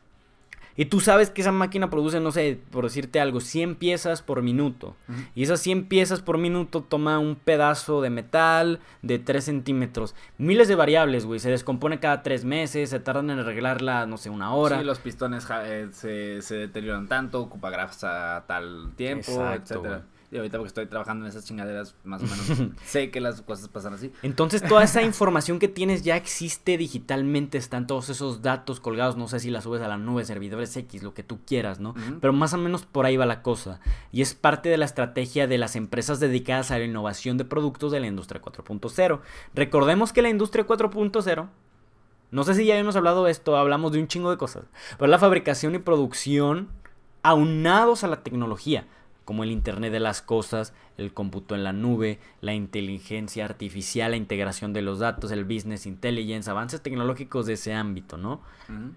Y tú sabes que esa máquina produce, no sé, por decirte algo, 100 piezas por minuto. Uh-huh. Y esas 100 piezas por minuto toma un pedazo de metal de 3 centímetros. Miles de variables, güey. Se descompone cada 3 meses, se tardan en arreglarla, no sé, una hora. Sí, los pistones se deterioran tanto, ocupa grasa a tal tiempo, exacto, etcétera. Güey. Y ahorita porque estoy trabajando en esas chingaderas, más o menos, sé que las cosas pasan así. Entonces toda esa información que tienes ya existe digitalmente, están todos esos datos colgados, no sé si las subes a la nube, servidores X, lo que tú quieras, ¿no? Uh-huh. Pero más o menos por ahí va la cosa. Y es parte de la estrategia de las empresas dedicadas a la innovación de productos de la industria 4.0. Recordemos que la industria 4.0, no sé si ya habíamos hablado de esto, hablamos de un chingo de cosas, pero la fabricación y producción aunados a la tecnología, como el Internet de las cosas, el cómputo en la nube, la inteligencia artificial, la integración de los datos, el business intelligence, avances tecnológicos de ese ámbito, ¿no? Uh-huh.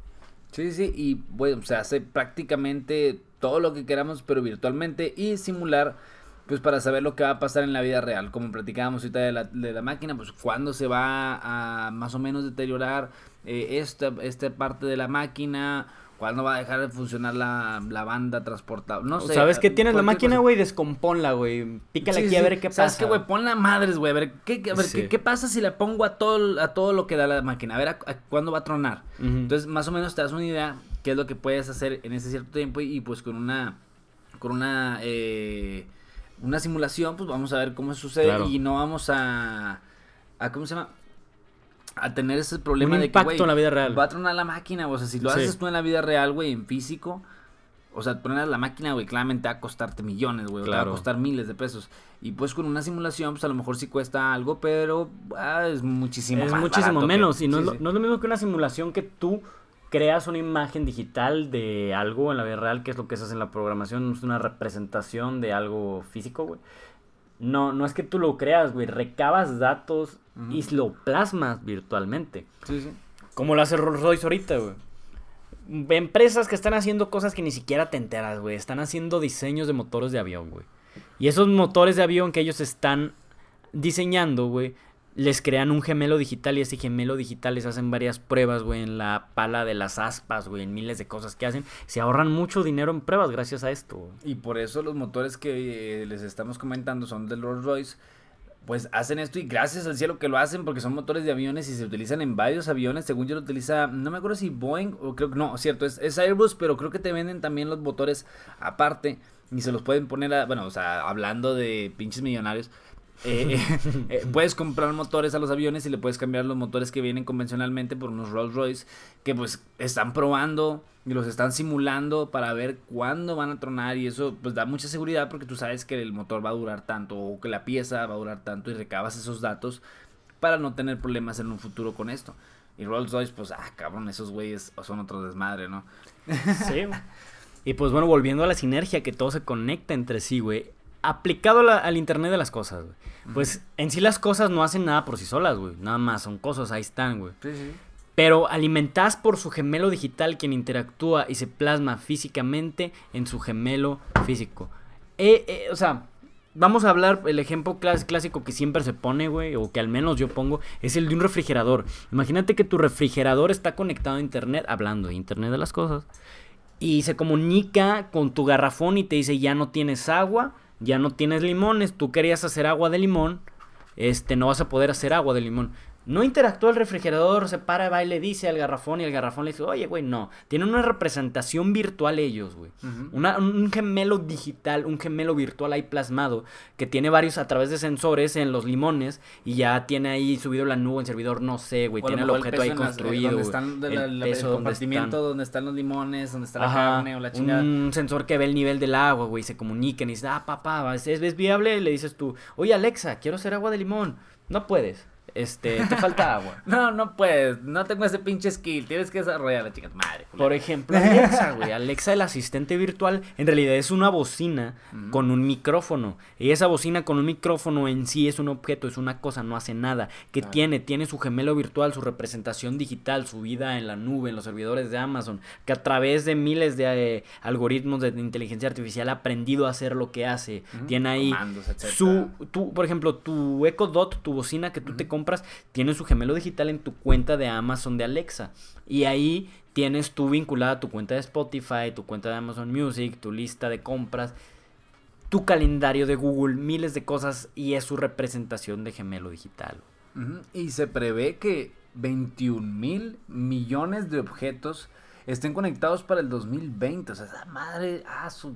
Sí, y bueno, se hace prácticamente todo lo que queramos, pero virtualmente, y simular, pues para saber lo que va a pasar en la vida real, como platicábamos ahorita de la máquina, pues cuándo se va a más o menos deteriorar esta parte de la máquina, cuándo va a dejar de funcionar la banda transportable. No sé. ¿Sabes qué tienes la máquina, güey? Descompónla, güey. Pícale aquí a ver qué pasa. ¿Sabes qué, güey? Ponla madres, güey. A ver, Sí. ¿qué pasa si la pongo a todo lo que da la máquina? A ver, ¿cuándo va a tronar? Ujú. Entonces, más o menos te das una idea qué es lo que puedes hacer en ese cierto tiempo y pues con una simulación, pues vamos a ver cómo sucede. Claro. Y no vamos a ¿cómo se llama? A tener ese problema de que, güey, en la vida real. Va a tronar la máquina, o sea, si lo haces tú en la vida real, güey, en físico, o sea, tronar la máquina, güey, claramente va a costarte millones, güey, claro. Te va a costar miles de pesos. Y pues con una simulación, pues a lo mejor sí cuesta algo, pero es muchísimo más muchísimo menos, que, y no es lo mismo que una simulación que tú creas una imagen digital de algo en la vida real, que es lo que se hace en la programación, es una representación de algo físico, güey. No es que tú lo creas, güey, recabas datos y lo plasmas virtualmente. Sí. Como lo hace Rolls Royce ahorita, güey. Empresas que están haciendo cosas que ni siquiera te enteras, güey. Están haciendo diseños de motores de avión, güey. Y esos motores de avión que ellos están diseñando, güey, les crean un gemelo digital y ese gemelo digital les hacen varias pruebas, güey, en la pala de las aspas, güey, en miles de cosas que hacen. Se ahorran mucho dinero en pruebas gracias a esto, güey. Y por eso los motores que les estamos comentando son del Rolls Royce, pues hacen esto y gracias al cielo que lo hacen porque son motores de aviones y se utilizan en varios aviones. Según yo lo utiliza, no me acuerdo si Boeing o creo que no, cierto, es Airbus, pero creo que te venden también los motores aparte y se los pueden poner bueno, o sea, hablando de pinches millonarios. Puedes comprar motores a los aviones y le puedes cambiar los motores que vienen convencionalmente por unos Rolls Royce que pues están probando y los están simulando para ver cuándo van a tronar y eso pues da mucha seguridad porque tú sabes que el motor va a durar tanto o que la pieza va a durar tanto y recabas esos datos para no tener problemas en un futuro con esto. Y Rolls Royce pues cabrón, esos güeyes son otro desmadre, ¿no? Sí. Y pues bueno, volviendo a la sinergia que todo se conecta entre sí, güey. Aplicado al Internet de las cosas, güey. Pues en sí las cosas no hacen nada por sí solas, güey. Nada más, son cosas, ahí están, güey. Sí. Pero alimentadas por su gemelo digital quien interactúa y se plasma físicamente en su gemelo físico. O sea, vamos a hablar, el ejemplo clásico que siempre se pone, güey, o que al menos yo pongo, es el de un refrigerador. Imagínate que tu refrigerador está conectado a Internet, hablando de Internet de las cosas, y se comunica con tu garrafón y te dice, ya no tienes agua, ya no tienes limones, tú querías hacer agua de limón, no vas a poder hacer agua de limón. No interactúa el refrigerador, se para, va y le dice al garrafón y el garrafón le dice, oye, güey, no. Tienen una representación virtual ellos, güey. Un gemelo digital, un gemelo virtual ahí plasmado que tiene varios a través de sensores en los limones y ya tiene ahí subido la nube en servidor, no sé, güey. Tiene el objeto ahí construido. Donde están el compartimiento, donde están los limones, donde está la carne o la chingada. Un sensor que ve el nivel del agua, güey, se comunican y dice, papá, ¿es viable? Le dices tú, oye, Alexa, quiero hacer agua de limón. No puedes. Te falta agua. No puedes, no tengo ese pinche skill, tienes que desarrollar la chica madre. Por ejemplo, Alexa, güey, Alexa, el asistente virtual, en realidad es una bocina con un micrófono. Y esa bocina con un micrófono en sí es un objeto, es una cosa, no hace nada. Que tiene su gemelo virtual, su representación digital, su vida en la nube, en los servidores de Amazon, que a través de miles de algoritmos de inteligencia artificial ha aprendido a hacer lo que hace. Tiene ahí comandos, por ejemplo, tu Echo Dot, tu bocina que tú te compras, tienes su gemelo digital en tu cuenta de Amazon de Alexa. Y ahí tienes tú vinculada tu cuenta de Spotify, tu cuenta de Amazon Music, tu lista de compras, tu calendario de Google, miles de cosas, y es su representación de gemelo digital. Y se prevé que 21,000 millones de objetos estén conectados para el 2020. O sea, esa madre,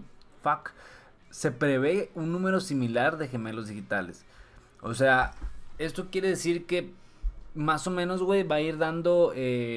se prevé un número similar de gemelos digitales. O sea, esto quiere decir que más o menos, güey, va a ir dando,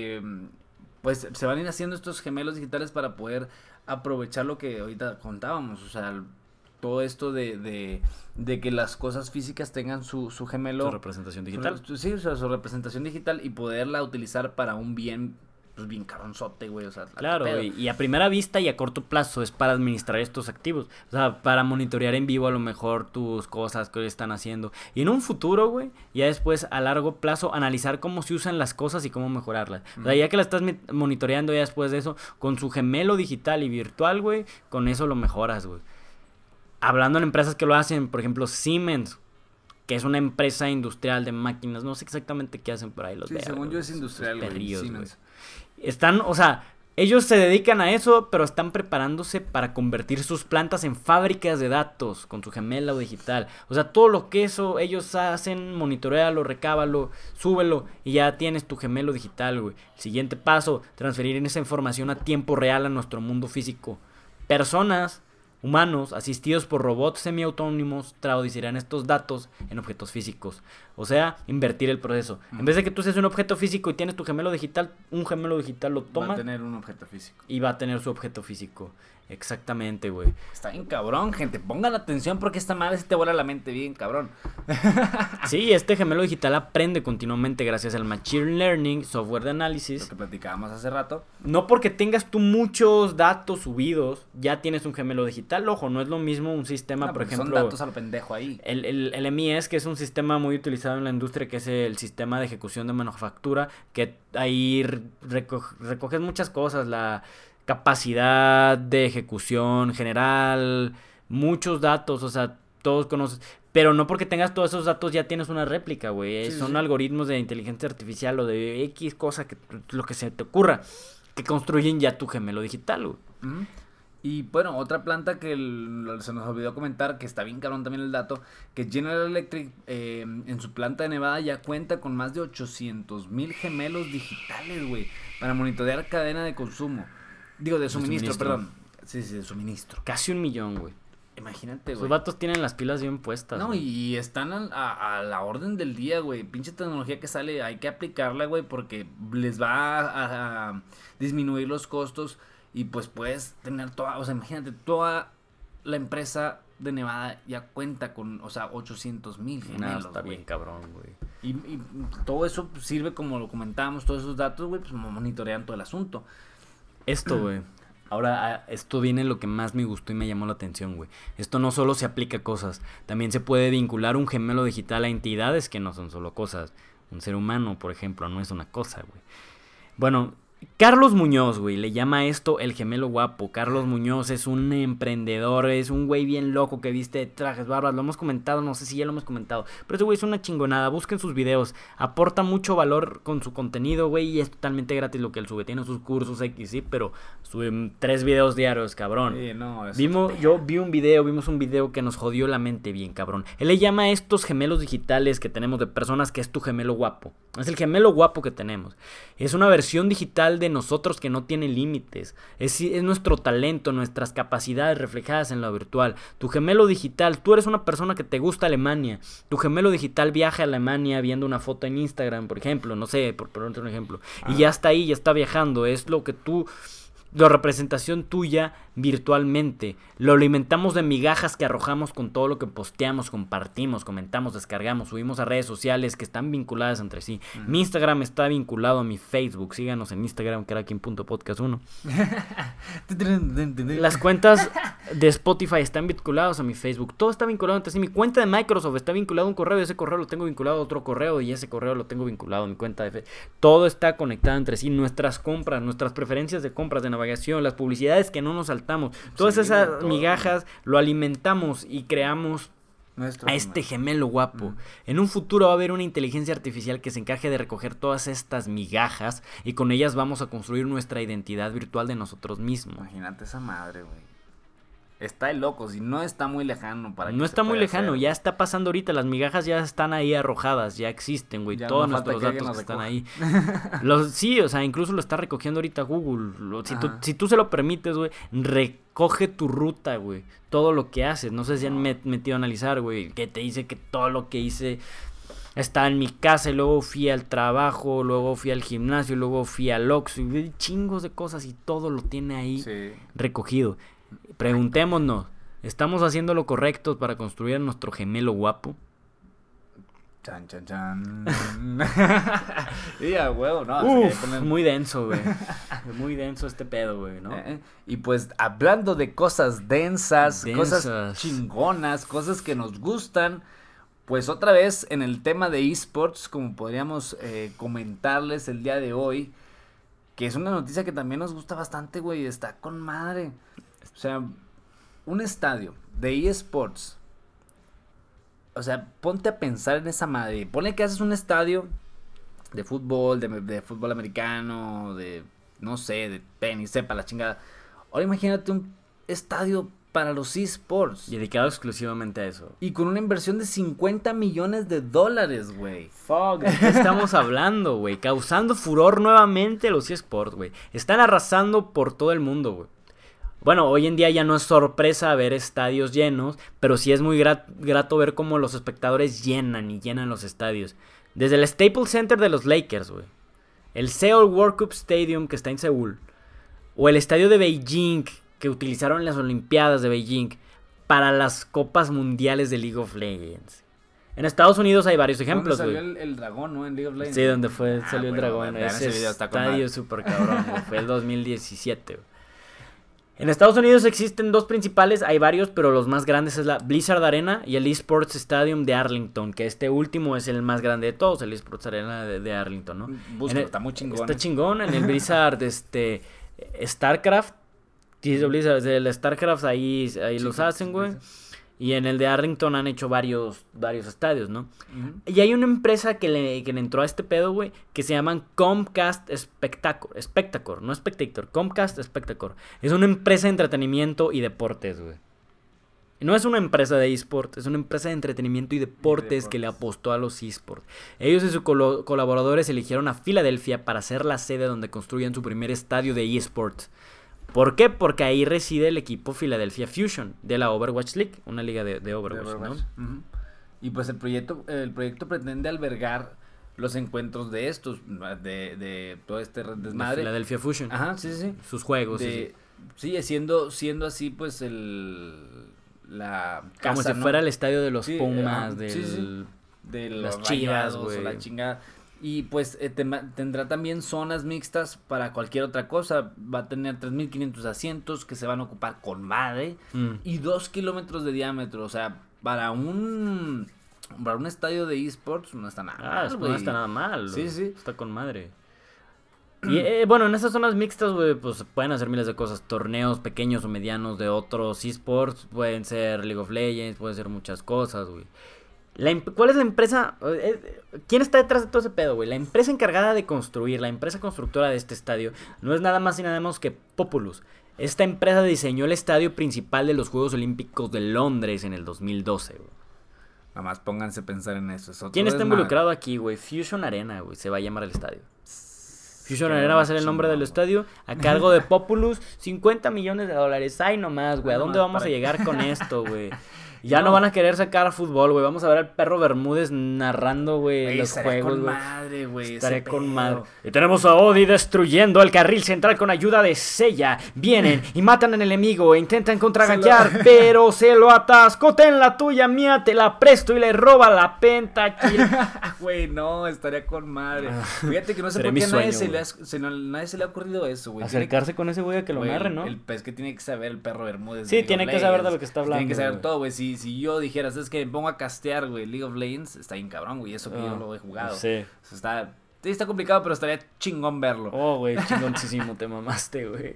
pues se van a ir haciendo estos gemelos digitales para poder aprovechar lo que ahorita contábamos. O sea, todo esto de que las cosas físicas tengan su gemelo. Su representación digital. Sí, o sea, su representación digital y poderla utilizar para un bien, pues bien caronzote, güey, o sea. Claro, y a primera vista y a corto plazo es para administrar estos activos, o sea, para monitorear en vivo a lo mejor tus cosas que hoy están haciendo, y en un futuro, güey, ya después a largo plazo analizar cómo se usan las cosas y cómo mejorarlas, o sea, ya que la estás monitoreando ya después de eso, con su gemelo digital y virtual, güey, con eso lo mejoras, güey. Hablando en empresas que lo hacen, por ejemplo, Siemens, que es una empresa industrial de máquinas, no sé exactamente qué hacen por ahí los de. Según yo es industrial, güey, Siemens. Están, o sea, ellos se dedican a eso, pero están preparándose para convertir sus plantas en fábricas de datos con su gemelo digital. O sea, todo lo que ellos hacen, monitorealo, recábalo, súbelo y ya tienes tu gemelo digital, güey. El siguiente paso, transferir esa información a tiempo real a nuestro mundo físico. Personas, humanos, asistidos por robots semiautónomos, traducirán estos datos en objetos físicos. O sea, invertir el proceso. En vez de que tú seas un objeto físico y tienes tu gemelo digital, un gemelo digital lo toma. Va a tener un objeto físico. Y va a tener su objeto físico. Exactamente, güey. Está bien cabrón, gente. Pongan atención porque esta madre se te vuela la mente bien cabrón. Sí, este gemelo digital aprende continuamente gracias al Machine Learning, software de análisis. Lo que platicábamos hace rato. No porque tengas tú muchos datos subidos, ya tienes un gemelo digital. Ojo, no es lo mismo un sistema, por ejemplo. Son datos a lo pendejo ahí. El MIS, que es un sistema muy utilizado en la industria, que es el sistema de ejecución de manufactura, que ahí recoges muchas cosas, la capacidad de ejecución general, muchos datos, o sea, todos conoces, pero no porque tengas todos esos datos ya tienes una réplica, güey. Son algoritmos de inteligencia artificial o de X cosa, lo que se te ocurra, que construyen ya tu gemelo digital, güey. Y bueno, otra planta que se nos olvidó comentar, que está bien cabrón también el dato, que General Electric en su planta de Nevada ya cuenta con más de 800,000 gemelos digitales, güey, para monitorear cadena de consumo. Digo, de suministro, perdón. Sí, de suministro. Casi 1,000,000, güey. Imagínate, güey. Los vatos tienen las pilas bien puestas. No, y están a la orden del día, güey. Pinche tecnología que sale, hay que aplicarla, güey, porque les va a disminuir los costos y pues puedes tener o sea, imagínate, toda la empresa de Nevada ya cuenta con, o sea, 800,000 gemelos. Está bien cabrón, güey. Y todo eso sirve, como lo comentábamos, todos esos datos, güey, pues monitorean todo el asunto. Esto, güey. Ahora, esto viene lo que más me gustó y me llamó la atención, güey. Esto no solo se aplica a cosas, también se puede vincular un gemelo digital a entidades que no son solo cosas. Un ser humano, por ejemplo, no es una cosa, güey. Bueno, Carlos Muñoz, güey, le llama esto el gemelo guapo. Carlos Muñoz es un emprendedor, es un güey bien loco que viste trajes, barbas. Lo hemos comentado, no sé si ya lo hemos comentado. Pero ese güey es una chingonada. Busquen sus videos. Aporta mucho valor con su contenido, güey. Y es totalmente gratis lo que él sube. Tiene sus cursos X, sí, pero sube 3 videos diarios, cabrón. Sí, no, Vimos un video que nos jodió la mente bien, cabrón. Él le llama a estos gemelos digitales que tenemos de personas que es tu gemelo guapo. Es el gemelo guapo que tenemos. Es una versión digital de nosotros que no tiene límites. Es nuestro talento, nuestras capacidades reflejadas en lo virtual. Tu gemelo digital, tú eres una persona que te gusta Alemania. Tu gemelo digital viaja a Alemania viendo una foto en Instagram, por ejemplo. No sé, por ponerte un ejemplo. Y ya está ahí, ya está viajando. Es lo que tú... La representación tuya virtualmente. Lo alimentamos de migajas que arrojamos con todo lo que posteamos, compartimos, comentamos, descargamos, subimos a redes sociales que están vinculadas entre sí. Mi Instagram está vinculado a mi Facebook. Síganos en Instagram, Kraken.podcast1. Las cuentas de Spotify están vinculadas a mi Facebook. Todo está vinculado entre sí. Mi cuenta de Microsoft está vinculado a un correo. Y ese correo lo tengo vinculado a otro correo. Y ese correo lo tengo vinculado a mi cuenta de Facebook. Todo está conectado entre sí. Nuestras compras, nuestras preferencias de compras, de navegación, las publicidades que no nos saltamos. Todas esas migajas lo alimentamos y creamos a este gemelo guapo. En un futuro va a haber una inteligencia artificial que se encargue de recoger todas estas migajas y con ellas vamos a construir nuestra identidad virtual de nosotros mismos. Imagínate esa madre, güey. Está de locos y no está muy lejano para que No está muy lejano, hacer. ya está pasando ahorita, las migajas ya están ahí arrojadas, ya existen, güey, todos nuestros datos que están ahí. Sí, o sea, incluso lo está recogiendo ahorita Google. Si tú se lo permites, güey, recoge tu ruta, güey, todo lo que haces. No sé si han metido a analizar, güey, que te dice que todo lo que hice estaba en mi casa y luego fui al trabajo, luego fui al gimnasio, luego fui al Oxxo, y chingos de cosas y todo lo tiene ahí recogido. Preguntémonos, ¿estamos haciendo lo correcto para construir nuestro gemelo guapo? Chan, chan, chan. Huevo, no. Muy denso, güey. Muy denso este pedo, güey, ¿no? Y pues hablando de cosas densas, cosas chingonas, cosas que nos gustan, pues otra vez en el tema de esports, como podríamos comentarles el día de hoy, que es una noticia que también nos gusta bastante, güey, está con madre. O sea, un estadio de eSports. O sea, ponte a pensar en esa madre. Ponle que haces un estadio de fútbol, de fútbol americano, de, no sé, de tenis, sepa la chingada. Ahora imagínate un estadio para los eSports. Y dedicado exclusivamente a eso. Y con una inversión de $50 millones, güey. Fuck, ¿de qué estamos hablando, güey? Causando furor nuevamente los eSports, güey. Están arrasando por todo el mundo, güey. Bueno, hoy en día ya no es sorpresa ver estadios llenos, pero sí es muy grato ver cómo los espectadores llenan los estadios. Desde el Staples Center de los Lakers, güey. El Seoul World Cup Stadium que está en Seúl. O el estadio de Beijing que utilizaron en las Olimpiadas de Beijing para las Copas Mundiales de League of Legends. En Estados Unidos hay varios ejemplos, güey. Salió el dragón, ¿no? En League of Legends. Sí, donde salió el dragón. Ese video está estadio súper cabrón, güey. Fue el 2017, güey. En Estados Unidos existen dos principales, hay varios, pero los más grandes es la Blizzard Arena y el Esports Stadium de Arlington, que este último es el más grande de todos, el Esports Arena de Arlington, ¿no? Está muy chingón. Está chingón, en el Blizzard, StarCraft, el StarCraft ahí los hacen, güey. Y en el de Arlington han hecho varios estadios, ¿no? Uh-huh. Y hay una empresa que le entró a este pedo, güey, que se llaman Comcast Spectacor, no Spectator, Comcast Spectacor. Es una empresa de entretenimiento y deportes, güey. No es una empresa de eSports, es una empresa de entretenimiento y deportes que le apostó a los eSports. Ellos y sus colaboradores eligieron a Filadelfia para ser la sede donde construyan su primer estadio de eSports. ¿Por qué? Porque ahí reside el equipo Philadelphia Fusion de la Overwatch League, una liga de Overwatch, ¿no? Uh-huh. Y pues el proyecto pretende albergar los encuentros de estos, de todo este desmadre. De Philadelphia Fusion. Ajá, sí. Sus juegos. Sí, siendo así, pues, la casa, como si fuera el estadio de los Pumas, de las Chivas, güey. La chingada. Y pues tendrá también zonas mixtas para cualquier otra cosa. Va a tener 3.500 asientos que se van a ocupar con madre. Y 2 kilómetros de diámetro. O sea, para un estadio de eSports no está nada mal, no está nada mal. Sí. Está con madre. Y bueno, en esas zonas mixtas, güey, pues pueden hacer miles de cosas. Torneos pequeños o medianos de otros esports. Pueden ser League of Legends, pueden ser muchas cosas, güey. ¿Cuál es la empresa? ¿Quién está detrás de todo ese pedo, güey? La empresa encargada de construir, la empresa constructora de este estadio, no es nada más y nada menos que Populous. Esta empresa diseñó el estadio principal de los Juegos Olímpicos de Londres en el 2012, güey. Nada más pónganse a pensar en eso. ¿Quién está involucrado aquí, güey? Fusion Arena, güey, se va a llamar el estadio. Fusion Arena va a ser el nombre del estadio, a cargo de Populous, $50 millones. Ay, nomás, güey, ¿a dónde vamos a llegar con esto, güey? Ya no van a querer sacar fútbol, güey. Vamos a ver al perro Bermúdez narrando, güey, los juegos, güey. Madre, güey. Estaré con madre. Y tenemos a Odi destruyendo el carril central con ayuda de Seiya. Vienen y matan al enemigo e intentan contragallar, pero se lo atascó. Ten la tuya, mía, te la presto y le roba la pentakill. Güey, no, estaría con madre. Fíjate que no sé por qué a nadie se le ha ocurrido eso, güey. Acercarse con ese güey a que lo narre, ¿no? El pez que tiene que saber el perro Bermúdez. Sí, tiene que saber de lo que está hablando. Tiene que saber todo, güey. Si yo dijera, es que me pongo a castear, güey, League of Legends, está bien cabrón, güey, eso que yo lo he jugado. Sí. O sea, está complicado, pero estaría chingón verlo. Oh, güey, chingoncísimo, te mamaste, güey.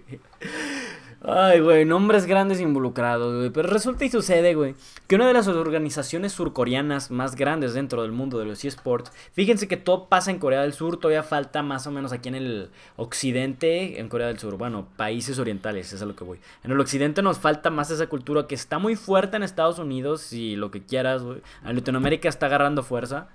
Ay, güey, nombres grandes involucrados, güey. Pero resulta y sucede, güey, que una de las organizaciones surcoreanas más grandes dentro del mundo de los eSports, fíjense que todo pasa en Corea del Sur, todavía falta más o menos aquí en el occidente, en Corea del Sur, bueno, países orientales, es a lo que voy. En el occidente nos falta más esa cultura que está muy fuerte en Estados Unidos y lo que quieras, güey. En Latinoamérica está agarrando fuerza.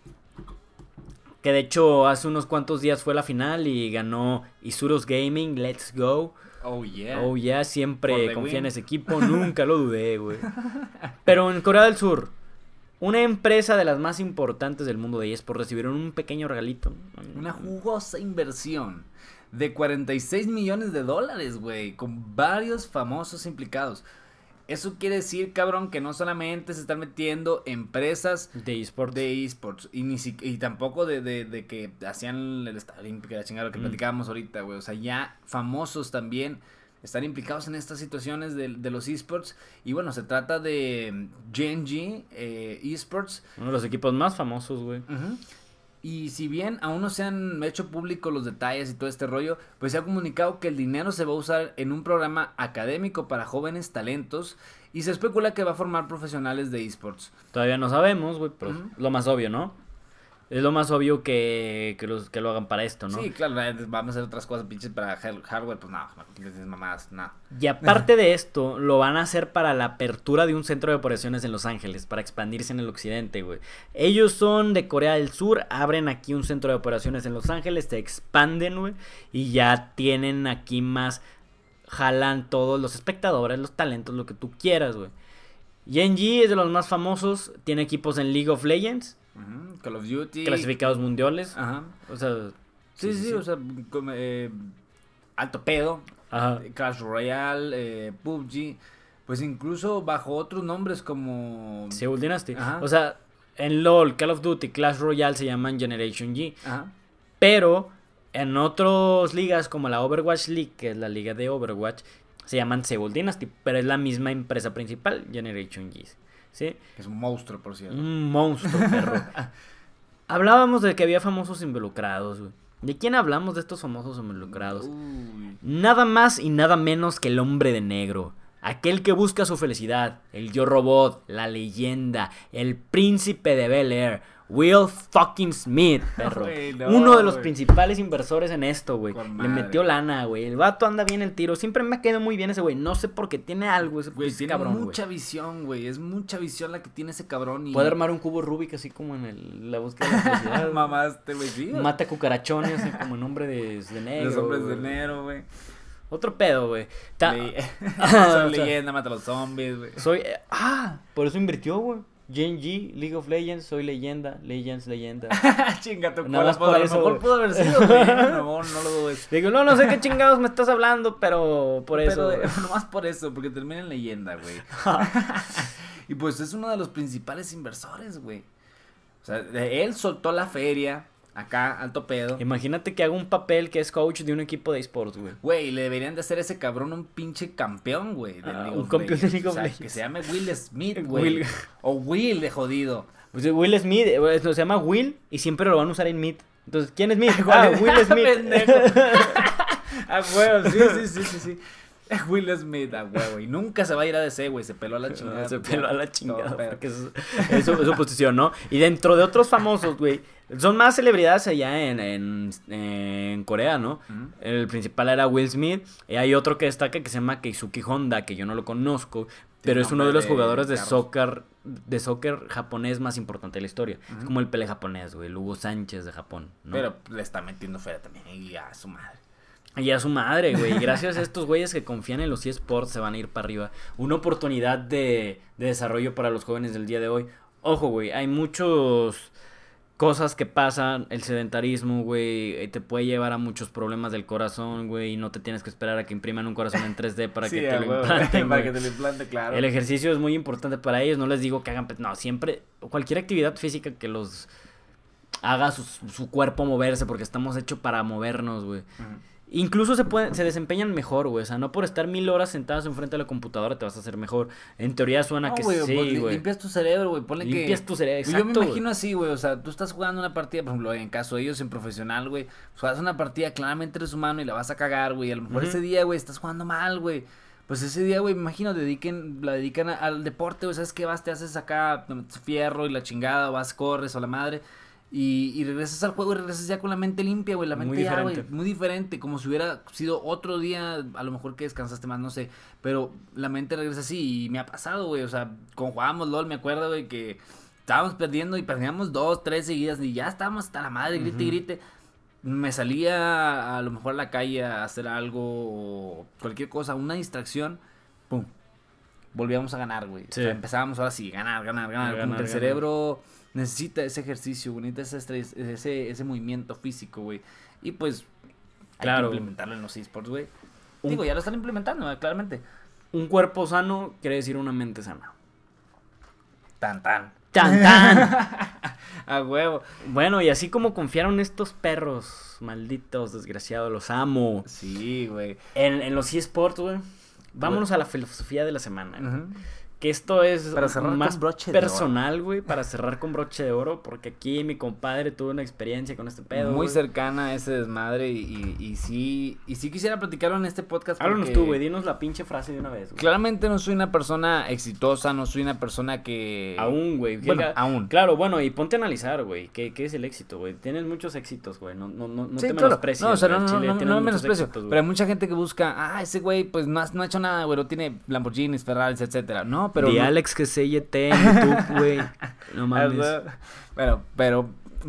Que de hecho hace unos cuantos días fue la final y ganó Isurus Gaming, Let's Go. Oh, yeah. Oh, yeah, siempre confía en ese equipo, nunca lo dudé, güey. Pero en Corea del Sur, una empresa de las más importantes del mundo de eSports recibieron un pequeño regalito. Una jugosa inversión de $46 millones, güey, con varios famosos implicados. Eso quiere decir, cabrón, que no solamente se están metiendo empresas de eSports y tampoco de que hacían el Estadio Olímpico, la chingada, lo que platicábamos ahorita, güey. O sea, ya famosos también están implicados en estas situaciones de los eSports. Y bueno, se trata de Gen.G eSports. Uno de los equipos más famosos, güey. Uh-huh. Y si bien aún no se han hecho públicos los detalles y todo este rollo, pues se ha comunicado que el dinero se va a usar en un programa académico para jóvenes talentos y se especula que va a formar profesionales de eSports. Todavía no sabemos, güey, pero lo más obvio, ¿no? Es lo más obvio que lo hagan para esto, ¿no? Sí, claro, vamos a hacer otras cosas pinches para hardware, pues no, mamadas, no. Y aparte de esto, lo van a hacer para la apertura de un centro de operaciones en Los Ángeles, para expandirse en el occidente, güey. Ellos son de Corea del Sur, abren aquí un centro de operaciones en Los Ángeles, se expanden, güey, y ya tienen aquí más, jalan todos los espectadores, los talentos, lo que tú quieras, güey. Gen.G es de los más famosos, tiene equipos en League of Legends. Call of Duty. Clasificados mundiales. Ajá. O sea, sí, o sea, Alto Pedo. Ajá. Clash Royale, PUBG. Pues incluso bajo otros nombres como Seoul Dynasty. Ajá. O sea, en LoL, Call of Duty, Clash Royale se llaman Generation G. Ajá. Pero en otras ligas como la Overwatch League, que es la liga de Overwatch, se llaman Seoul Dynasty. Pero es la misma empresa principal, Generation G. ¿Sí? Es un monstruo, por cierto. Un monstruo, perro. Hablábamos de que había famosos involucrados, güey. ¿De quién hablamos de estos famosos involucrados? Nada más y nada menos que el hombre de negro. Aquel que busca su felicidad. El Yo Robot, la leyenda, el príncipe de Bel-Air. Will fucking Smith, perro. Uno de los principales inversores en esto, güey. Le metió lana, güey. El vato anda bien el tiro. Siempre me ha quedado muy bien ese güey. No sé por qué tiene algo ese tiene cabrón, mucha visión, güey. Es mucha visión la que tiene ese cabrón. Puede armar un cubo Rubik así como en la búsqueda de la felicidad. Mamaste, güey, sí. Mata cucarachones así como en Hombre de Negro. Los Hombres de Negro, güey. Otro pedo, güey. Soy leyenda, mata a los zombies, güey. Por eso invirtió, güey. Gen.G, League of Legends, soy leyenda, leyenda. Chinga tu cola, a lo mejor pudo haber sido, güey. No lo dudes. Digo, no sé qué chingados me estás hablando, pero por eso. Pero nomás por eso, porque termina en leyenda, güey. Y pues es uno de los principales inversores, güey. O sea, él soltó la feria. Acá, alto pedo. Imagínate que haga un papel que es coach de un equipo de esports, güey. Güey, le deberían de hacer a ese cabrón un pinche campeón, güey. Un campeón de League of Legends. Que se llame Will Smith, güey. O Will de jodido. Pues Will Smith, se llama Will y siempre lo van a usar en Mid. Entonces, ¿quién es Smith? Ah, Will Smith. Pendejo. A huevo, sí. Will Smith, a huevo. Y nunca se va a ir a DC, güey. Se peló a la chingada. Se peló a la chingada. Porque es su posición, ¿no? Y dentro de otros famosos, güey. Son más celebridades allá en Corea, ¿no? Uh-huh. El principal era Will Smith. Y hay otro que destaca que se llama Keisuke Honda, que yo no lo conozco. Pero es uno de los jugadores de soccer japonés más importante de la historia. Uh-huh. Es como el Pele japonés, güey. El Hugo Sánchez de Japón, ¿no? Pero le está metiendo fuera también. Y a su madre. Y a su madre, güey. Gracias a estos güeyes que confían en los eSports se van a ir para arriba. Una oportunidad de desarrollo para los jóvenes del día de hoy. Ojo, güey. Hay muchos cosas que pasan. El sedentarismo, güey, te puede llevar a muchos problemas del corazón, güey. Y no te tienes que esperar a que impriman un corazón en 3D para que te lo implanten. Para que te lo implante, claro. El ejercicio es muy importante para ellos. No les digo que hagan... No, siempre... Cualquier actividad física que los haga su cuerpo moverse. Porque estamos hechos para movernos, güey. Uh-huh. Incluso se desempeñan mejor, güey. O sea, no por estar 1000 horas sentados enfrente de la computadora te vas a hacer mejor. En teoría suena no, que wey, sí, güey. Limpias tu cerebro, güey. Ponle que... Limpias tu cerebro, exacto. Yo me imagino así, güey. O sea, tú estás jugando una partida, por ejemplo, en caso de ellos en profesional, güey. Juegas una partida, claramente eres humano y la vas a cagar, güey. A lo mejor ese día, güey, estás jugando mal, güey. Pues ese día, güey, me imagino, la dedican al deporte, güey. ¿Sabes qué? Vas, te haces acá fierro y la chingada, vas, corres o la madre. Y regresas al juego y regresas ya con la mente limpia, güey. La mente ya, güey, muy diferente. Como si hubiera sido otro día, a lo mejor que descansaste más, no sé. Pero la mente regresa así y me ha pasado, güey. O sea, cuando jugábamos LOL, me acuerdo, güey, que estábamos perdiendo y perdíamos 2, 3 seguidas. Y ya estábamos hasta la madre, grite y grite. Me salía a lo mejor a la calle a hacer algo o cualquier cosa, una distracción. Pum. Volvíamos a ganar, güey. Sí. O sea, empezábamos ahora sí, ganar. Como que el cerebro... necesita ese ejercicio, güey, necesita ese movimiento físico, güey. Y pues, claro, hay que implementarlo en los eSports, güey. Digo, ya lo están implementando, claramente. Un cuerpo sano quiere decir una mente sana. Tan. A huevo. Bueno, y así como confiaron estos perros, malditos, desgraciados, los amo. Sí, güey. En los eSports, güey. Vámonos a la filosofía de la semana, güey. Uh-huh. Que esto es más personal, güey, para cerrar con broche de oro, porque aquí mi compadre tuvo una experiencia con este pedo. Muy cercana a ese desmadre y sí quisiera platicarlo en este podcast. Háblanos tú, güey, dinos la pinche frase de una vez, güey. Claramente no soy una persona exitosa, no soy una persona que... Aún, güey. Bueno, aún. Claro, bueno, y ponte a analizar, güey, ¿qué es el éxito, güey? Tienes muchos éxitos, güey, no sí, te claro. menosprecies. No, o sea, no menosprecio, éxitos, pero hay mucha gente que busca, ese güey, pues no ha hecho nada, güey, no tiene Lamborghinis, Ferraris, etcétera. No, pero... De Alex que CYT en YouTube, güey. No mames. Bueno, pero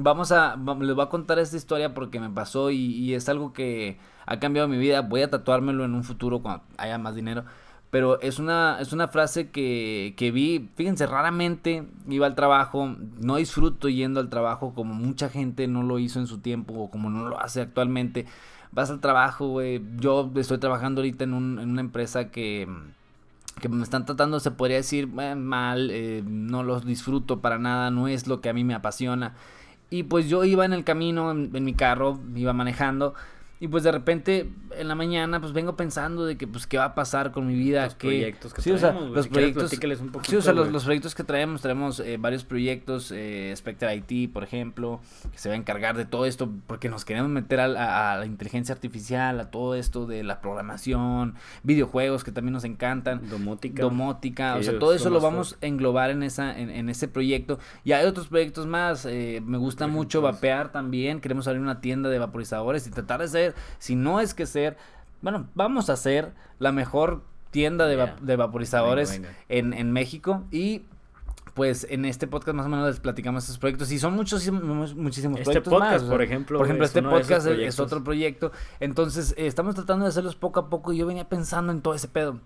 les voy a contar esta historia porque me pasó y es algo que ha cambiado mi vida. Voy a tatuármelo en un futuro cuando haya más dinero. Pero es una frase que vi, fíjense, raramente iba al trabajo. No disfruto yendo al trabajo como mucha gente no lo hizo en su tiempo o como no lo hace actualmente. Vas al trabajo, güey. Yo estoy trabajando ahorita en una empresa que me están tratando, se podría decir, mal, no los disfruto para nada, no es lo que a mí me apasiona. Y pues yo iba en el camino, en mi carro, iba manejando, y pues de repente en la mañana pues vengo pensando de que pues qué va a pasar con mi vida. Los proyectos que sí, traemos, o sea, los si proyectos, un poquito, sí, o sea, los proyectos que traemos varios proyectos, Spectre IT, por ejemplo, que se va a encargar de todo esto, porque nos queremos meter a la inteligencia artificial, a todo esto de la programación, videojuegos que también nos encantan, domótica, o sea, todo eso lo vamos a englobar en ese proyecto. Y hay otros proyectos más, me gusta mucho vapear también, queremos abrir una tienda de vaporizadores y tratar de ser, si no es que ser, bueno, vamos a ser la mejor tienda de vaporizadores venga. En México. Y pues en este podcast más o menos les platicamos estos proyectos y son muchísimos proyectos podcast, más. Por ejemplo, este podcast es otro proyecto. Entonces estamos tratando de hacerlos poco a poco y yo venía pensando en todo ese pedo.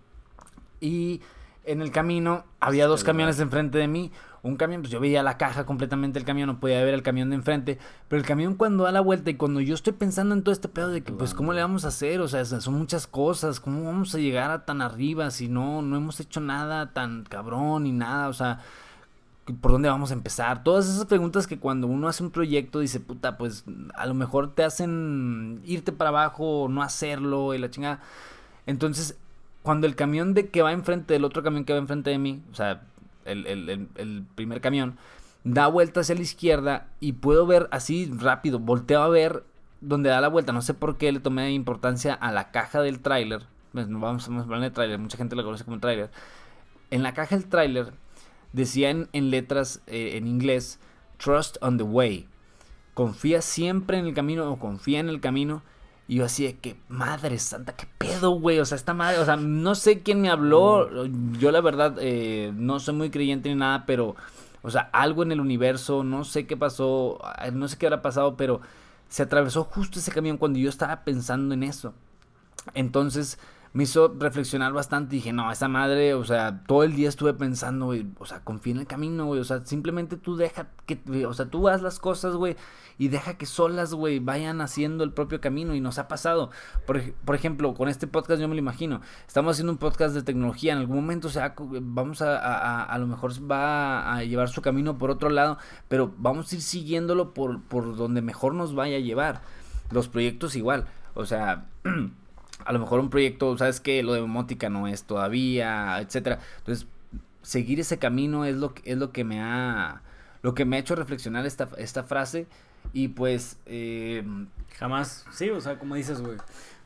Y en el camino había dos camiones enfrente de mí. Un camión, pues yo veía la caja completamente del camión, no podía ver el camión de enfrente, pero el camión cuando da la vuelta y cuando yo estoy pensando en todo este pedo de que pues cómo le vamos a hacer, o sea, son muchas cosas, cómo vamos a llegar a tan arriba si no hemos hecho nada tan cabrón ni nada, o sea, ¿por dónde vamos a empezar? Todas esas preguntas que cuando uno hace un proyecto dice, puta, pues a lo mejor te hacen irte para abajo o no hacerlo y la chingada. Entonces, cuando el camión que va enfrente del otro camión que va enfrente de mí, o sea, el primer camión, da vuelta hacia la izquierda y puedo ver así rápido, volteo a ver donde da la vuelta. No sé por qué le tomé importancia a la caja del tráiler. Pues, vamos a hablar de tráiler, mucha gente lo conoce como tráiler. En la caja del tráiler decía en letras en inglés, Trust on the way. Confía siempre en el camino o confía en el camino. Y yo así de que, madre santa, qué pedo, güey. O sea, esta madre, o sea, no sé quién me habló. Yo la verdad no soy muy creyente ni nada, pero, o sea, algo en el universo, no sé qué pasó, no sé qué habrá pasado, pero se atravesó justo ese camión cuando yo estaba pensando en eso. Entonces me hizo reflexionar bastante. Dije, no, esa madre, o sea, todo el día estuve pensando, güey, o sea, confía en el camino, güey, o sea, simplemente tú deja que, o sea, tú haz las cosas, güey, y deja que solas, güey, vayan haciendo el propio camino. Y nos ha pasado, por ejemplo, con este podcast yo me lo imagino, estamos haciendo un podcast de tecnología, en algún momento, o sea, vamos a lo mejor va a llevar su camino por otro lado, pero vamos a ir siguiéndolo por donde mejor nos vaya a llevar. Los proyectos igual, o sea... A lo mejor un proyecto, ¿sabes qué? Lo de domótica no es todavía, etcétera. Entonces, seguir ese camino es lo que me ha hecho reflexionar esta frase. Y pues jamás, sí, o sea, como dices, güey,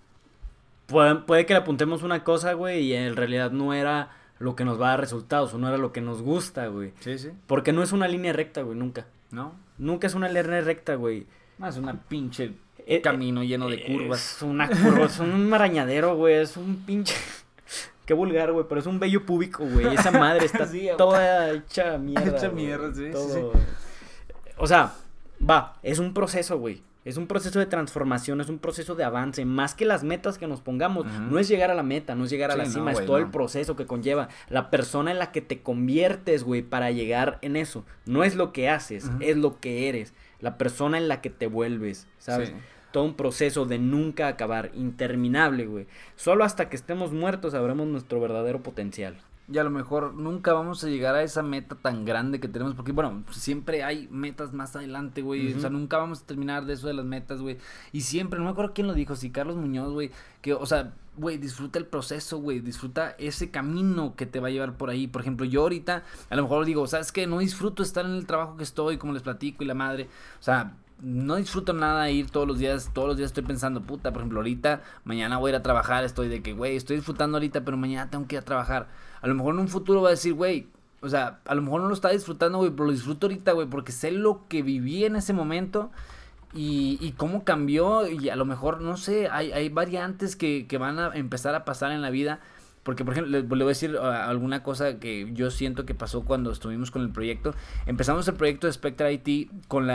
puede que le apuntemos una cosa, güey, y en realidad no era lo que nos va a dar resultados, o no era lo que nos gusta, güey. Sí, sí. Porque no es una línea recta, güey, nunca. ¿No? Nunca es una línea recta, güey. No, es una pinche camino lleno de curvas. Es una curva, es un marañadero, güey, es un pinche... Qué vulgar, güey, pero es un vello púbico, güey. Esa madre está sí, toda hecha mierda. Hecha mierda, sí, todo. Sí. O sea, es un proceso, güey. Es un proceso de transformación, es un proceso de avance. Más que las metas que nos pongamos, no es llegar a la meta, no es llegar a la cima, es todo el proceso que conlleva. La persona en la que te conviertes, güey, para llegar en eso. No es lo que haces, es lo que eres. La persona en la que te vuelves, ¿sabes? Sí. Todo un proceso de nunca acabar, interminable, güey. Solo hasta que estemos muertos sabremos nuestro verdadero potencial. Y a lo mejor nunca vamos a llegar a esa meta tan grande que tenemos, porque bueno, siempre hay metas más adelante, güey, o sea, nunca vamos a terminar de eso de las metas, güey, y siempre, no me acuerdo quién lo dijo, si Carlos Muñoz, güey, que, o sea, güey, disfruta el proceso, güey, disfruta ese camino que te va a llevar por ahí. Por ejemplo, yo ahorita, a lo mejor digo, ¿sabes qué? No disfruto estar en el trabajo que estoy, como les platico y la madre, o sea, no disfruto nada ir todos los días estoy pensando, puta, por ejemplo, ahorita, mañana voy a ir a trabajar, estoy de que, güey, estoy disfrutando ahorita, pero mañana tengo que ir a trabajar. A lo mejor en un futuro va a decir, güey, o sea, a lo mejor no lo está disfrutando, güey, pero lo disfruto ahorita, güey, porque sé lo que viví en ese momento y cómo cambió, y a lo mejor, no sé, hay variantes que van a empezar a pasar en la vida. Porque, por ejemplo, le voy a decir alguna cosa que yo siento que pasó cuando estuvimos con el proyecto. Empezamos el proyecto de Spectra IT con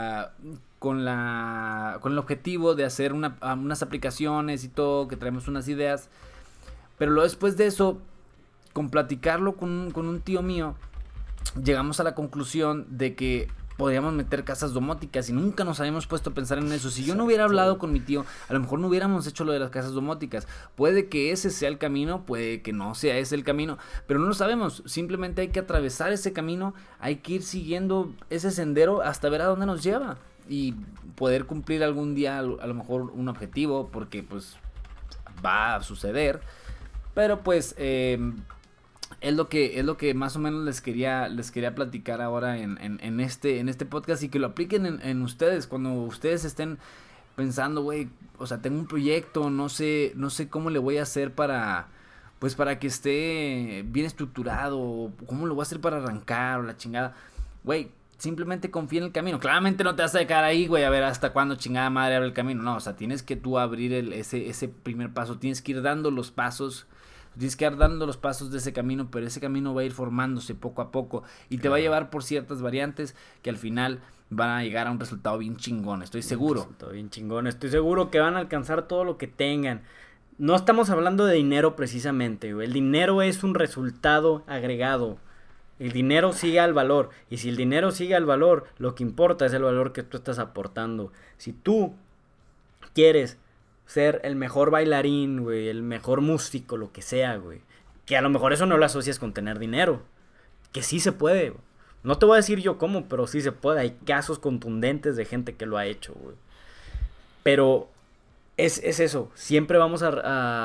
el objetivo de hacer unas aplicaciones y todo, que traemos unas ideas. Pero luego después de eso, con platicarlo con un tío mío, llegamos a la conclusión de que podríamos meter casas domóticas y nunca nos habíamos puesto a pensar en eso. Si yo no hubiera hablado con mi tío, a lo mejor no hubiéramos hecho lo de las casas domóticas. Puede que ese sea el camino, puede que no sea ese el camino, pero no lo sabemos. Simplemente hay que atravesar ese camino, hay que ir siguiendo ese sendero hasta ver a dónde nos lleva y poder cumplir algún día a lo mejor un objetivo, porque pues va a suceder. Pero pues es lo que más o menos les quería platicar ahora en este podcast, y que lo apliquen en ustedes cuando ustedes estén pensando, güey, o sea, tengo un proyecto, no sé cómo le voy a hacer para que esté bien estructurado, cómo lo voy a hacer para arrancar o la chingada. Güey, simplemente confía en el camino. Claramente no te vas a dejar ahí, güey, a ver hasta cuándo chingada madre abre el camino. No, o sea, tienes que tú abrir ese primer paso, tienes que ir dando los pasos. Tienes que ir dando los pasos de ese camino, pero ese camino va a ir formándose poco a poco y te va a llevar por ciertas variantes que al final van a llegar a un resultado bien chingón, estoy seguro. Bien chingón, estoy seguro que van a alcanzar todo lo que tengan. No estamos hablando de dinero precisamente, güey. El dinero es un resultado agregado. El dinero sigue al valor, y si el dinero sigue al valor, lo que importa es el valor que tú estás aportando. Si tú quieres ser el mejor bailarín, güey, el mejor músico, lo que sea, güey, que a lo mejor eso no lo asocias con tener dinero, que sí se puede, güey. No te voy a decir yo cómo, pero sí se puede. Hay casos contundentes de gente que lo ha hecho, güey. Pero es eso, siempre vamos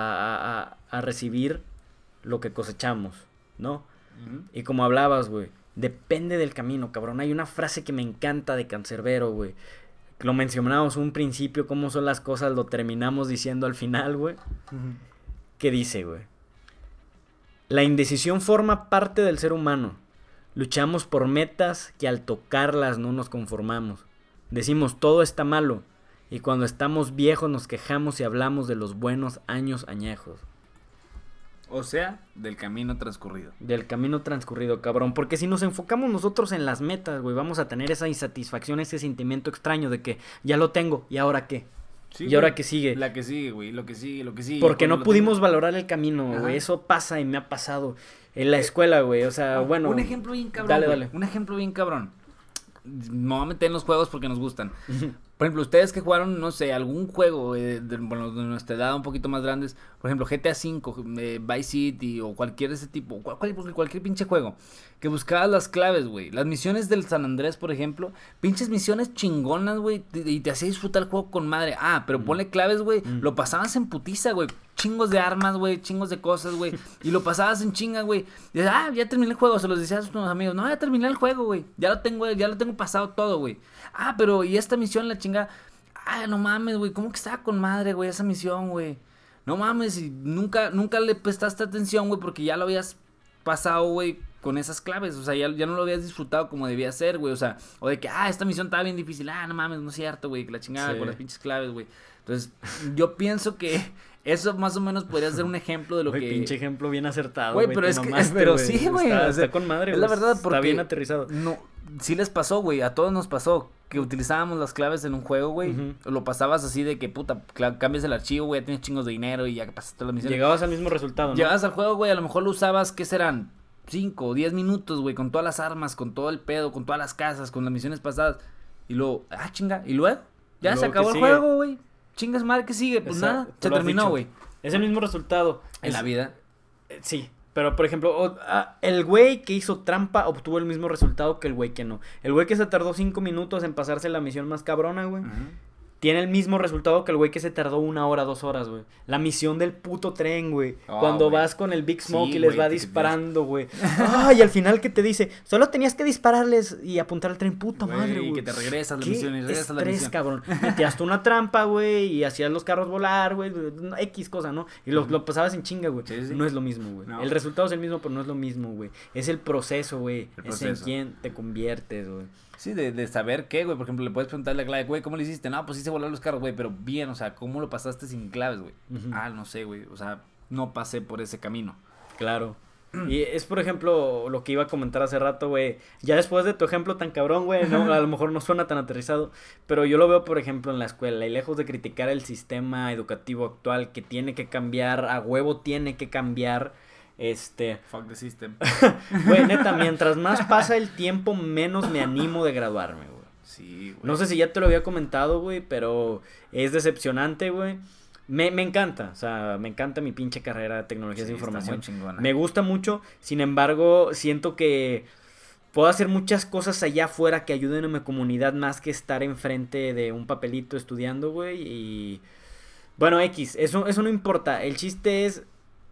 a recibir lo que cosechamos, ¿no? Y como hablabas, güey, Depende del camino, cabrón. Hay una frase que me encanta de Cancerbero, güey. Lo mencionamos un principio, cómo son las cosas, lo terminamos diciendo al final, güey. ¿Qué dice, güey? La indecisión forma parte del ser humano. Luchamos por metas que al tocarlas no nos conformamos. Decimos todo está malo. Y cuando estamos viejos nos quejamos y hablamos de los buenos años añejos. O sea, del camino transcurrido. Del camino transcurrido, cabrón. Porque si nos enfocamos nosotros en las metas, güey, vamos a tener esa insatisfacción, ese sentimiento extraño de que ya lo tengo, ¿y ahora qué? Sí, ¿Y güey. ahora qué sigue? La que sigue, güey, lo que sigue, lo que sigue. Porque Cuando no lo pudimos tengo- valorar el camino, Ajá. güey. Eso pasa y me ha pasado en la escuela, güey. O sea, bueno. Un ejemplo bien cabrón. Dale, güey. dale. Un ejemplo bien cabrón. Me voy a meter en los juegos porque nos gustan. Por ejemplo, ustedes que jugaron, no sé, algún juego bueno, de nuestra edad un poquito más grandes, por ejemplo, GTA V, Vice City o cualquier de ese tipo, cualquier pinche juego, que buscabas las claves, güey. Las misiones del San Andrés, por ejemplo, pinches misiones chingonas, güey, y te hacía disfrutar el juego con madre. Ah, pero ponle claves, güey, lo pasabas en putiza, güey. Chingos de armas, güey, chingos de cosas, güey. Y lo pasabas en chinga, güey. Y dices, ya terminé el juego. Se los decías a tus amigos, no, ya terminé el juego, güey. Ya lo tengo pasado todo, güey. Ah, pero y esta misión, la chinga. Ah, no mames, güey. ¿Cómo que estaba con madre, güey, esa misión, güey? No mames, y nunca le prestaste atención, güey, porque ya lo habías pasado, güey, con esas claves. O sea, ya no lo habías disfrutado como debía ser, güey. O sea, o de que, esta misión estaba bien difícil. No mames, no es cierto, güey, que la chingada Sí. con las pinches claves, güey. Entonces, yo pienso que eso más o menos podría ser un ejemplo de lo Güey, que... pinche ejemplo bien acertado, Güey, güey. pero te es que... mamaste, Pero sí, güey. Está, o sea, está con madre, es güey. la verdad, porque... Está bien aterrizado. No, sí les pasó, güey. A todos nos pasó que utilizábamos las claves en un juego, güey. Ujú. Lo pasabas así de que, puta, cambias el archivo, güey, ya tienes chingos de dinero y ya que pasaste la misión. Llegabas al mismo resultado, ¿no? Llegabas al juego, güey, a lo mejor lo usabas, ¿qué serán? 5 o 10 minutos, güey, con todas las armas, con todo el pedo, con todas las casas, con las misiones pasadas. Y luego, chinga, ¿y luego? Ya ¿Y se luego acabó qué el sigue? juego, güey. Chingas madre, ¿qué sigue? Pues Exacto, nada, tú se lo has terminó, dicho. güey. Es el mismo resultado. En la vida. Sí, pero por ejemplo, el güey que hizo trampa obtuvo el mismo resultado que el güey que no. El güey que se tardó 5 minutos en pasarse la misión más cabrona, güey, tiene el mismo resultado que el güey que se tardó 1 hora, 2 horas, güey. La misión del puto tren, güey. Cuando güey. vas con el Big Smoke Sí, y les güey, va que disparando, güey. Y al final que te dice, solo tenías que dispararles y apuntar al tren, puta madre, güey. Y que te regresas la Qué misión y regresas la estrés, misión. cabrón. Metías tú una trampa, güey, y hacías los carros volar, güey. X cosa, ¿no? Y lo pasabas en chinga, güey. Sí, sí. No es lo mismo, güey. No. El resultado es el mismo, pero no es lo mismo, güey. Es el proceso, güey. El Es en proceso. quién te conviertes, güey. Sí, de saber qué, güey. Por ejemplo, le puedes preguntarle a clave, güey, ¿cómo le hiciste? No, pues hice volar los carros, güey, pero bien, o sea, ¿cómo lo pasaste sin claves, güey? Ujú. No sé, güey, o sea, no pasé por ese camino. Claro. Y es, por ejemplo, lo que iba a comentar hace rato, güey. Ya después de tu ejemplo tan cabrón, güey, no, a lo mejor no suena tan aterrizado, pero yo lo veo, por ejemplo, en la escuela. Y lejos de criticar el sistema educativo actual que tiene que cambiar, a huevo tiene que cambiar, Fuck the system. güey, neta, mientras más pasa el tiempo, menos me animo de graduarme, güey. Sí, güey. No sé si ya te lo había comentado, güey, pero es decepcionante, güey. Me encanta, o sea, me encanta mi pinche carrera de tecnologías de Sí, está información. muy chingona. Me gusta mucho, sin embargo, siento que puedo hacer muchas cosas allá afuera que ayuden a mi comunidad más que estar enfrente de un papelito estudiando, güey. Y bueno, eso no importa. El chiste es,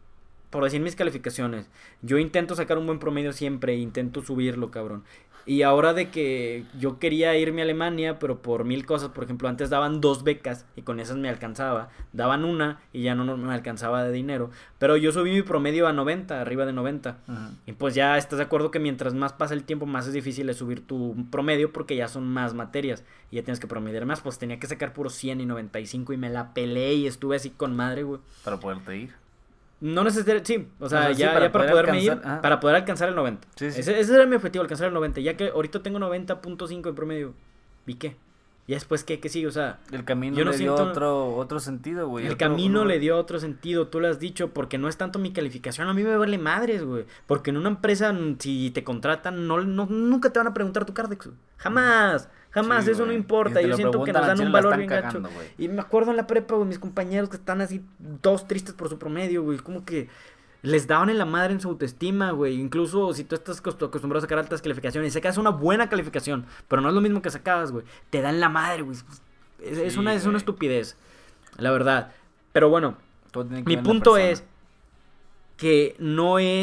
por decir mis calificaciones, yo intento sacar un buen promedio siempre, intento subirlo, cabrón. Y ahora de que yo quería irme a Alemania, pero por 1000 cosas, por ejemplo, antes daban 2 becas y con esas me alcanzaba. Daban una y ya no me alcanzaba de dinero. Pero yo subí mi promedio a 90, arriba de 90. Ajá. Y pues ya estás de acuerdo que mientras más pasa el tiempo, más es difícil de subir tu promedio porque ya son más materias y ya tienes que promediar más. Pues tenía que sacar puro 100 y 95 y me la peleé y estuve así con madre, güey. Para poderte ir. No necesariamente, sí, o sea, O sea, sí, ya para para poder poderme ir, alcanzar, para poder alcanzar el 90. Sí, sí. Ese era mi objetivo, alcanzar el 90, ya que ahorita tengo 90.5 en promedio. ¿Y qué? ¿Y después qué sigue? O sea, El camino yo no le dio siento- otro sentido, güey. el otro camino honor. le dio otro sentido, tú lo has dicho, porque no es tanto mi calificación, a mí me vale madres, güey. Porque en una empresa, si te contratan, nunca te van a preguntar tu Cardex, güey. Jamás, Sí, eso no güey. importa. Y te Yo lo siento que preguntan, nos dan al un chile la valor están bien gacho. cagando, güey. Y me acuerdo en la prepa, güey, mis compañeros que están así, todos tristes por su promedio, güey. Como que les daban en la madre en su autoestima, güey. Incluso si tú estás acostumbrado a sacar altas calificaciones y sacas una buena calificación, pero no es lo mismo que sacabas, güey. Te dan la madre, güey. Es Sí, una güey. estupidez, la verdad. Pero bueno, Todo tiene que mi ver en la punto persona. es que no es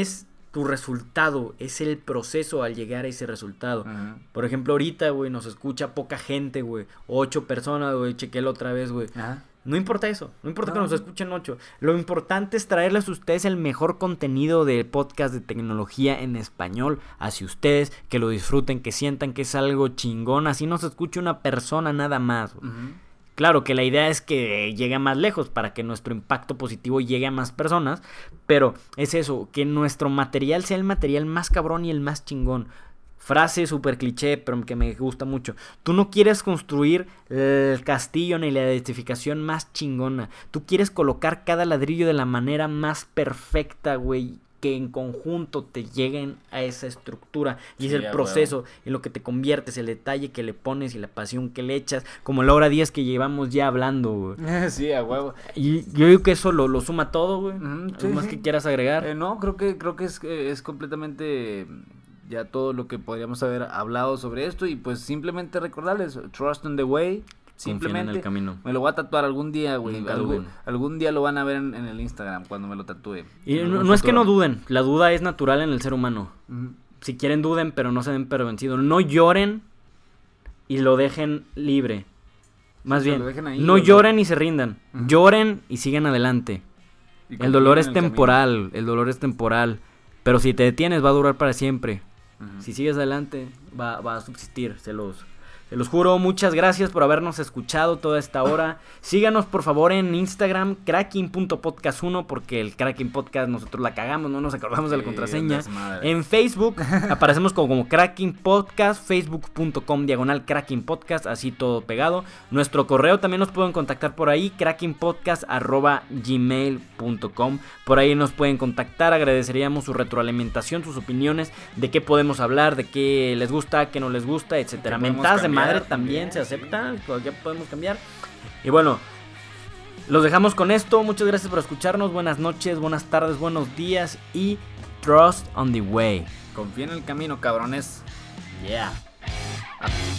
tu resultado, es el proceso al llegar a ese resultado. Ajá. Por ejemplo, ahorita, güey, nos escucha poca gente, güey. 8 personas, güey, chequélo otra vez, güey. Ajá. No importa eso, no importa que No. nos escuchen 8. Lo importante es traerles a ustedes el mejor contenido de podcast de tecnología en español hacia ustedes, que lo disfruten, que sientan que es algo chingón, así nos escuche una persona nada más. Ujú. Claro que la idea es que llegue más lejos para que nuestro impacto positivo llegue a más personas, pero es eso, que nuestro material sea el material más cabrón y el más chingón. Frase súper cliché, pero que me gusta mucho. Tú no quieres construir el castillo ni la edificación más chingona. Tú quieres colocar cada ladrillo de la manera más perfecta, güey. Que en conjunto te lleguen a esa estructura. Y Sí, es el a proceso en lo que te conviertes, el detalle que le pones y la pasión que le echas. Como la hora 10 que llevamos ya hablando, güey. Sí, a huevo. Y yo digo que eso lo suma todo, güey. Ujú, ¿Algo más que quieras agregar? No, creo que es completamente ya todo lo que podríamos haber hablado sobre esto. Y pues simplemente recordarles, trust in the way. Confíen Simplemente en el camino. me lo voy a tatuar algún día, güey. Nunca duden. Algún día lo van a ver en el Instagram cuando me lo tatúe. Y En no, algún no es que no futuro. duden, la duda es natural en el ser humano. Ujú. Si quieren duden, pero no se den por vencidos. No lloren y lo dejen libre. Más que bien, lo dejen ahí, no o lo- lloren y se rindan. Ujú. Lloren y sigan adelante. Y El confíen dolor en es el camino. temporal, el dolor es temporal. Pero si te detienes va a durar para siempre. Ujú. Si sigues adelante va a subsistir, se los juro. Muchas gracias por habernos escuchado toda esta hora. Síganos por favor en Instagram, cracking.podcast1, porque el Cracking Podcast nosotros la cagamos, no nos acordamos de la Sí, contraseña. desmadre. En Facebook aparecemos como Cracking Podcast, facebook.com/Cracking Podcast, así todo pegado. Nuestro correo también nos pueden contactar por ahí, crackingpodcast@gmail.com. Por ahí nos pueden contactar, agradeceríamos su retroalimentación, sus opiniones, de qué podemos hablar, de qué les gusta, qué no les gusta, etcétera. ¿Qué podemos Mentadas de cambiar madre también también? se aceptan, ya podemos cambiar. Y bueno, los dejamos con esto. Muchas gracias por escucharnos. Buenas noches, buenas tardes, buenos días y trust on the way. Confía en el camino, cabrones. Yeah.